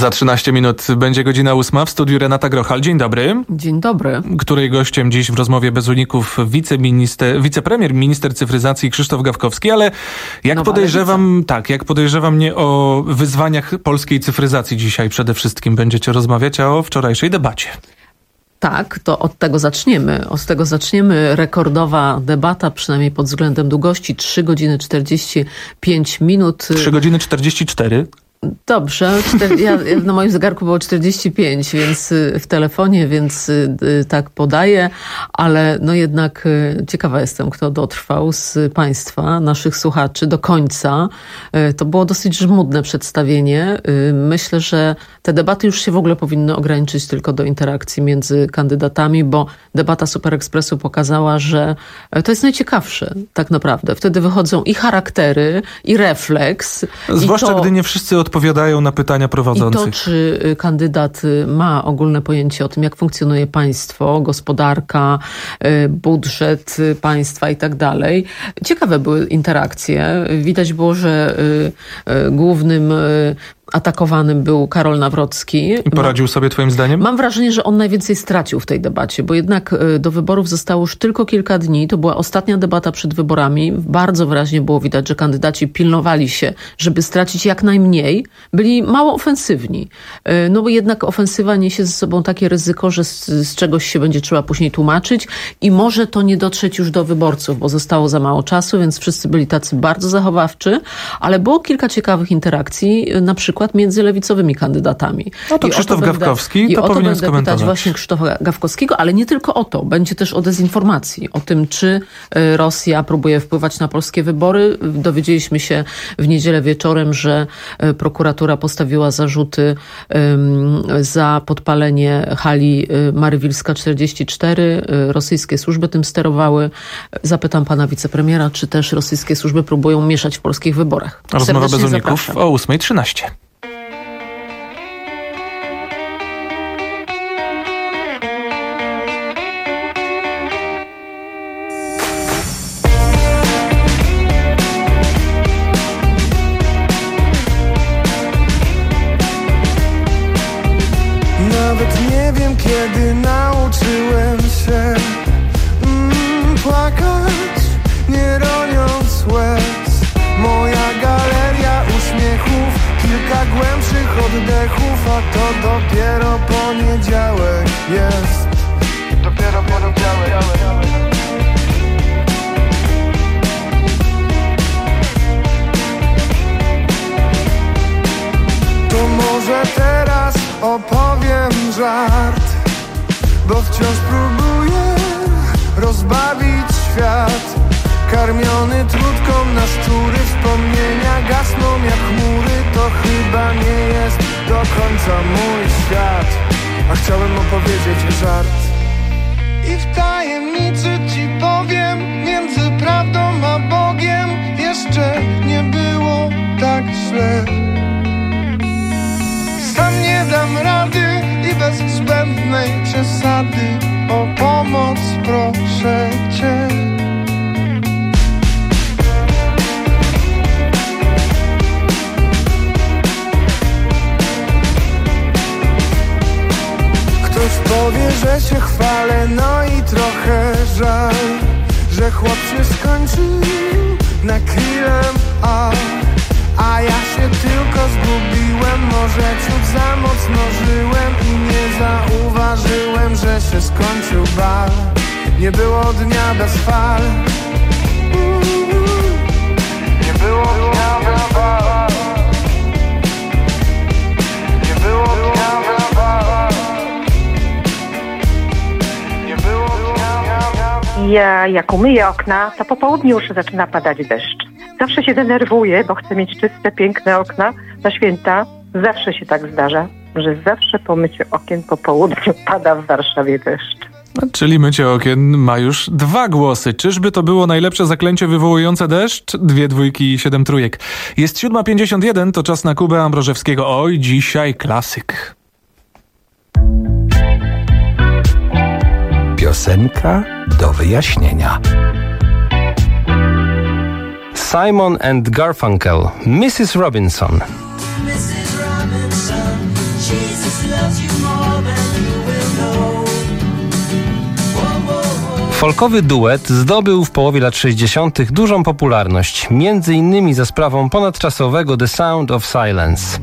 S3: Za trzynaście minut będzie godzina ósma. W studiu Renata Grochal. Dzień dobry.
S13: Dzień dobry.
S3: Której gościem dziś w rozmowie bez uników wiceminister, wicepremier, minister cyfryzacji Krzysztof Gawkowski, ale jak Nowa podejrzewam, lewica. tak, jak podejrzewam nie o wyzwaniach polskiej cyfryzacji dzisiaj przede wszystkim będziecie rozmawiać, a o wczorajszej debacie.
S13: Tak, to od tego zaczniemy. Od tego zaczniemy. Rekordowa debata, przynajmniej pod względem długości, trzy godziny czterdzieści pięć minut.
S3: trzy godziny czterdzieści cztery.
S13: Dobrze, ja, na moim zegarku było czterdzieści pięć, więc w telefonie, więc tak podaję, ale no jednak ciekawa jestem, kto dotrwał z Państwa, naszych słuchaczy do końca. To było dosyć żmudne przedstawienie. Myślę, że te debaty już się w ogóle powinny ograniczyć tylko do interakcji między kandydatami, bo debata Super Expressu pokazała, że to jest najciekawsze tak naprawdę. Wtedy wychodzą i charaktery, i refleks.
S3: Zwłaszcza
S13: i to...
S3: gdy nie wszyscy odpowiadają na pytania prowadzących.
S13: I to, czy kandydat ma ogólne pojęcie o tym, jak funkcjonuje państwo, gospodarka, budżet państwa i tak dalej. Ciekawe były interakcje. Widać było, że głównym atakowanym był Karol Nawrocki.
S3: I poradził sobie twoim zdaniem?
S13: Mam wrażenie, że on najwięcej stracił w tej debacie, bo jednak do wyborów zostało już tylko kilka dni. To była ostatnia debata przed wyborami. Bardzo wyraźnie było widać, że kandydaci pilnowali się, żeby stracić jak najmniej. Byli mało ofensywni. No bo jednak ofensywa niesie ze sobą takie ryzyko, że z, z czegoś się będzie trzeba później tłumaczyć i może to nie dotrzeć już do wyborców, bo zostało za mało czasu, więc wszyscy byli tacy bardzo zachowawczy, ale było kilka ciekawych interakcji, na przykład między lewicowymi kandydatami.
S3: No to I Krzysztof
S13: będę,
S3: Gawkowski,
S13: i
S3: to
S13: o to
S3: powinien
S13: będę
S3: skomentować.
S13: pytać właśnie Krzysztofa Gawkowskiego, ale nie tylko o to. Będzie też o dezinformacji, o tym, czy Rosja próbuje wpływać na polskie wybory. Dowiedzieliśmy się w niedzielę wieczorem, że prokuratura postawiła zarzuty um, za podpalenie hali Marywilska czterdzieści cztery. Rosyjskie służby tym sterowały. Zapytam pana wicepremiera, czy też rosyjskie służby próbują mieszać w polskich wyborach.
S3: Rozmowa bez uników
S13: zapraszam.
S3: o ósma trzynaście.
S14: Nawet nie wiem, kiedy nauczyłem się mm, płakać, nie roniąc łez. Moja galeria uśmiechów, kilka głębszych oddechów, a to dopiero poniedziałek jest. Dopiero poniedziałek. To może teraz opowiem żart, bo wciąż próbuję rozbawić świat. Karmiony trutką na szczury, wspomnienia gasną jak chmury. To chyba nie jest do końca mój świat, a chciałem opowiedzieć żart. I w tajemnicy ci powiem, między prawdą a Bogiem jeszcze nie było tak źle. Sam nie dam rady i bez zbędnej przesady o pomoc proszę cię. Ktoś powie, że się chwalę, no i trochę żal, że chłop się skończył na krillem, a A ja się tylko zgubiłem, może ciut za mocno żyłem i nie zauważyłem, że się skończył bal. Nie było dnia bez fal. Nie było dnia bez fal. Nie było dnia bez fal. Nie było dnia bez fal.
S15: Ja jak umyję okna, to po południu już zaczyna padać deszcz. Zawsze się denerwuję, bo chcę mieć czyste, piękne okna na święta. Zawsze się tak zdarza, że zawsze po myciu okien po południu pada w Warszawie deszcz.
S3: Czyli mycie okien ma już dwa głosy. Czyżby to było najlepsze zaklęcie wywołujące deszcz? Dwie dwójki i siedem trójek. Jest siódma pięćdziesiąt jeden, to czas na Kubę Ambrożewskiego. Oj, dzisiaj klasyk.
S16: Piosenka do wyjaśnienia. Simon and Garfunkel, missus Robinson.
S21: missus Robinson,
S17: Folkowy duet zdobył w połowie lat sześćdziesiątych dużą popularność, między innymi za sprawą ponadczasowego The Sound of Silence.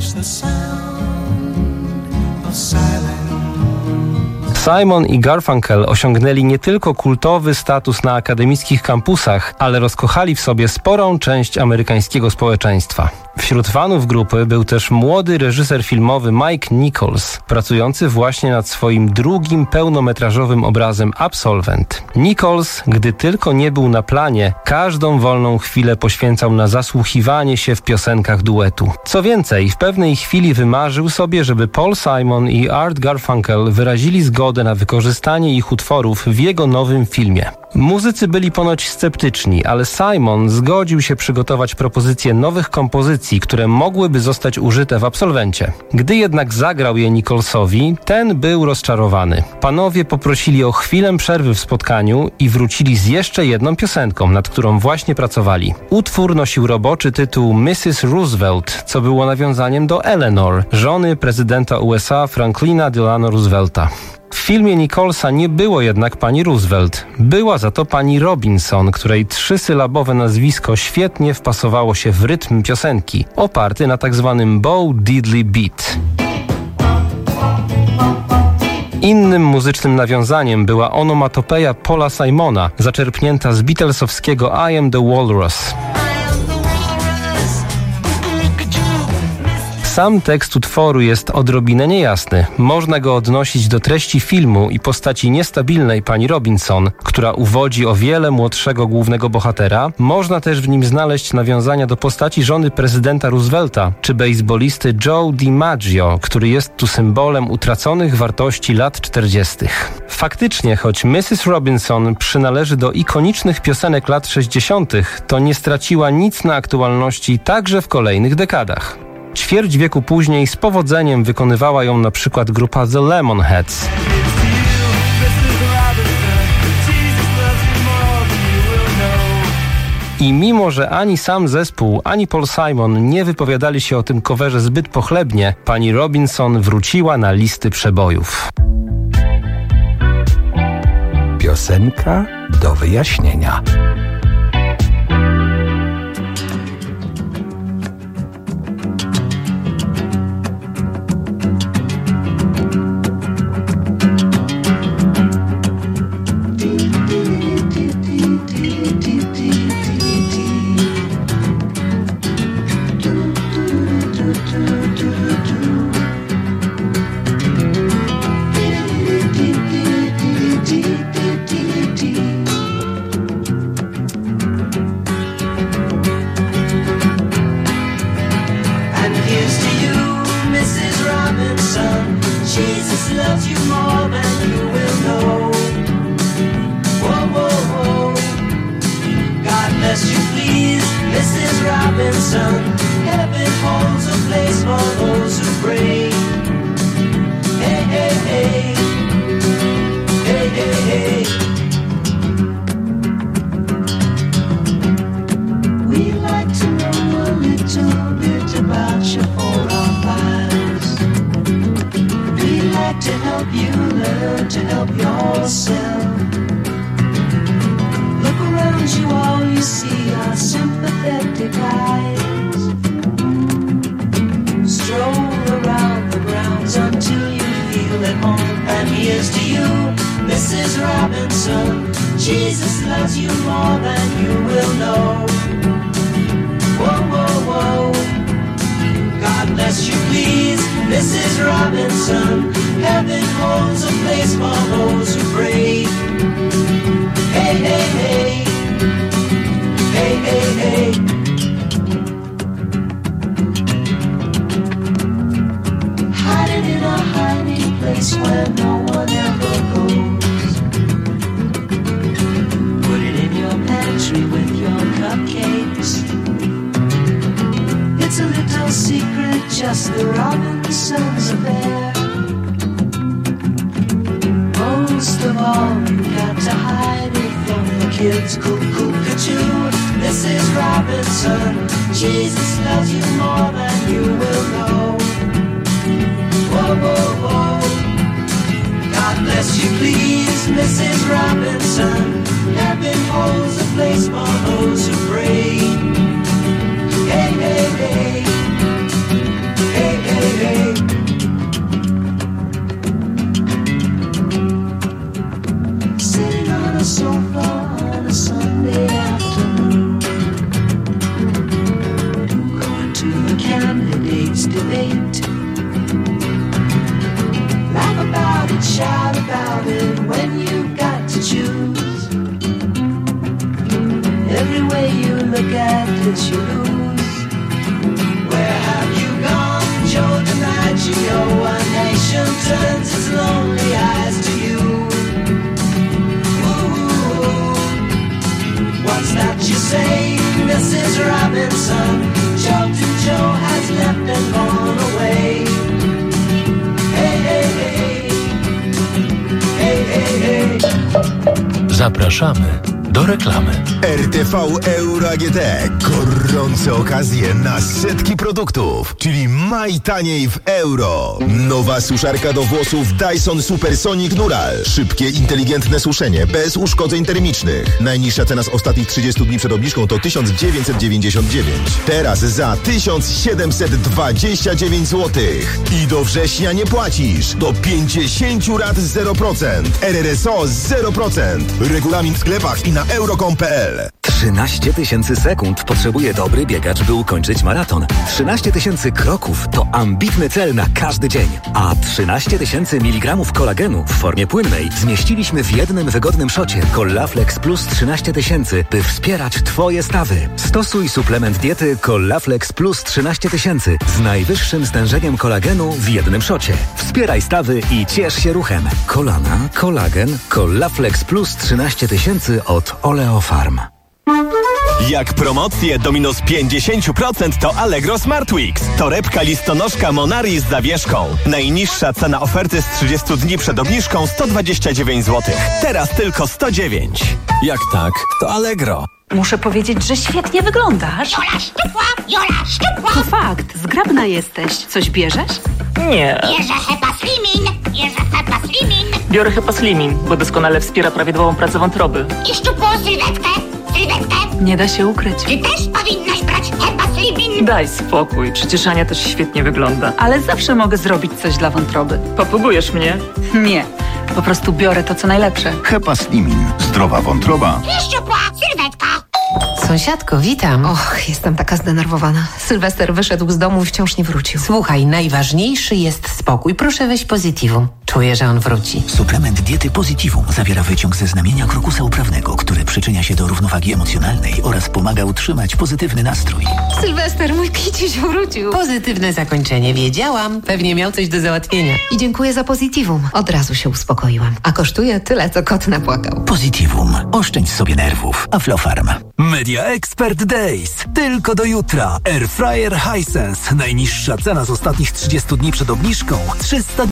S17: Simon i Garfunkel osiągnęli nie tylko kultowy status na akademickich kampusach, ale rozkochali w sobie sporą część amerykańskiego społeczeństwa. Wśród fanów grupy był też młody reżyser filmowy Mike Nichols, pracujący właśnie nad swoim drugim pełnometrażowym obrazem Absolvent. Nichols, gdy tylko nie był na planie, każdą wolną chwilę poświęcał na zasłuchiwanie się w piosenkach duetu. Co więcej, w pewnej chwili wymarzył sobie, żeby Paul Simon i Art Garfunkel wyrazili zgodę na wykorzystanie ich utworów w jego nowym filmie. Muzycy byli ponoć sceptyczni, ale Simon zgodził się przygotować propozycję nowych kompozycji, które mogłyby zostać użyte w Absolwencie. Gdy jednak zagrał je Nicholsowi, ten był rozczarowany. Panowie poprosili o chwilę przerwy w spotkaniu i wrócili z jeszcze jedną piosenką, nad którą właśnie pracowali. Utwór nosił roboczy tytuł missus Roosevelt, co było nawiązaniem do Eleanor, żony prezydenta U S A Franklina Delano Roosevelta. W filmie Nicholsa nie było jednak pani Roosevelt. Była za to pani Robinson, której trzysylabowe nazwisko świetnie wpasowało się w rytm piosenki, oparty na tzw. Bo Diddley Beat. Innym muzycznym nawiązaniem była onomatopeja Paula Simona, zaczerpnięta z Beatlesowskiego I Am the Walrus. Sam tekst utworu jest odrobinę niejasny. Można go odnosić do treści filmu i postaci niestabilnej pani Robinson, która uwodzi o wiele młodszego głównego bohatera. Można też w nim znaleźć nawiązania do postaci żony prezydenta Roosevelta czy bejsbolisty Joe DiMaggio, który jest tu symbolem utraconych wartości lat czterdziestych. Faktycznie, choć missus Robinson przynależy do ikonicznych piosenek lat sześćdziesiątych, to nie straciła nic na aktualności także w kolejnych dekadach. Ćwierć wieku później z powodzeniem wykonywała ją na przykład grupa The Lemonheads. I mimo, że ani sam zespół, ani Paul Simon nie wypowiadali się o tym coverze zbyt pochlebnie, pani Robinson wróciła na listy przebojów.
S16: Piosenka do wyjaśnienia.
S21: missus Robinson.
S18: place for those who pray. Hey, hey, hey. Hey, hey, hey. Sitting on a sofa on a Sunday afternoon, going to the candidates' debate. Laugh about it, shout about it when you've got to choose. Every way you look at it, you lose. Where have you gone, Joe DiMaggio? One nation turns its lonely eyes to you. Ooh, what's that you say, Missus Robinson? Joe to Joe has left and gone away. Hey, hey, hey. Hey, hey, hey.
S2: Zapraszamy do reklamy.
S19: R T V Euro A G D. Gorące okazje na setki produktów, czyli maj taniej w euro. Nowa suszarka do włosów Dyson Supersonic Neural. Szybkie, inteligentne suszenie, bez uszkodzeń termicznych. Najniższa cena z ostatnich trzydziestu dni przed obniżką to tysiąc dziewięćset dziewięćdziesiąt dziewięć. Teraz za tysiąc siedemset dwadzieścia dziewięć złotych. I do września nie płacisz. Do pięćdziesiąt rat zero procent. R R S O zero procent. Regulamin w sklepach i na euro kropka com kropka p l.
S20: trzynaście tysięcy sekund potrzebuje dobry biegacz, by ukończyć maraton. trzynaście tysięcy kroków to ambitny cel na każdy dzień. A trzynaście tysięcy miligramów kolagenu w formie płynnej zmieściliśmy w jednym wygodnym szocie Collaflex Plus trzynaście tysięcy, by wspierać Twoje stawy. Stosuj suplement diety Collaflex Plus trzynaście tysięcy z najwyższym stężeniem kolagenu w jednym szocie. Wspieraj stawy i ciesz się ruchem. Kolana, kolagen, Collaflex Plus trzynaście tysięcy od Oleofarm.
S22: Jak promocje do minus pięćdziesiąt procent to Allegro Smart Weeks. Torebka listonoszka Monari z zawieszką. Najniższa cena oferty z trzydziestu dni przed obniżką sto dwadzieścia dziewięć złotych. Teraz tylko sto dziewięć.
S2: Jak tak, to Allegro.
S23: Muszę powiedzieć, że świetnie wyglądasz.
S24: Jola szczupła, Jola szczupła.
S23: To fakt, zgrabna jesteś. Coś bierzesz?
S24: Nie. Bierze Hepa Slimin, bierze Hepa Slimin.
S27: Biorę Hepa Slimin, bo doskonale wspiera prawidłową pracę wątroby.
S24: I szczupłą sylwetkę, sylwetkę.
S23: Nie da się ukryć.
S24: Ty też powinnaś brać Hepa Slimin.
S27: Daj spokój, przecież Ania też świetnie wygląda.
S23: Ale zawsze mogę zrobić coś dla wątroby.
S27: Popugujesz mnie?
S23: Nie, po prostu biorę to, co najlepsze.
S19: Hepa Slimin. Zdrowa wątroba.
S24: I szczupła sylwetka.
S28: Sąsiadko, witam. Och, jestem taka zdenerwowana. Sylwester wyszedł z domu i wciąż nie wrócił. Słuchaj, najważniejszy jest spokój. Proszę weź Positivum. Czuję, że on wróci.
S29: Suplement diety Positivum zawiera wyciąg ze znamienia krokusa uprawnego, który przyczynia się do równowagi emocjonalnej oraz pomaga utrzymać pozytywny nastrój.
S28: Sylwester, mój kiciuś wrócił. Pozytywne zakończenie, wiedziałam. Pewnie miał coś do załatwienia. I dziękuję za Positivum. Od razu się uspokoiłam. A kosztuje tyle, co kot napłakał.
S29: Positivum. Oszczędź sobie nerwów. Aflofarm.
S2: Media Expert Days. Tylko do jutra. Airfryer Hisense. Najniższa cena z ostatnich trzydziestu dni przed obniżką trzysta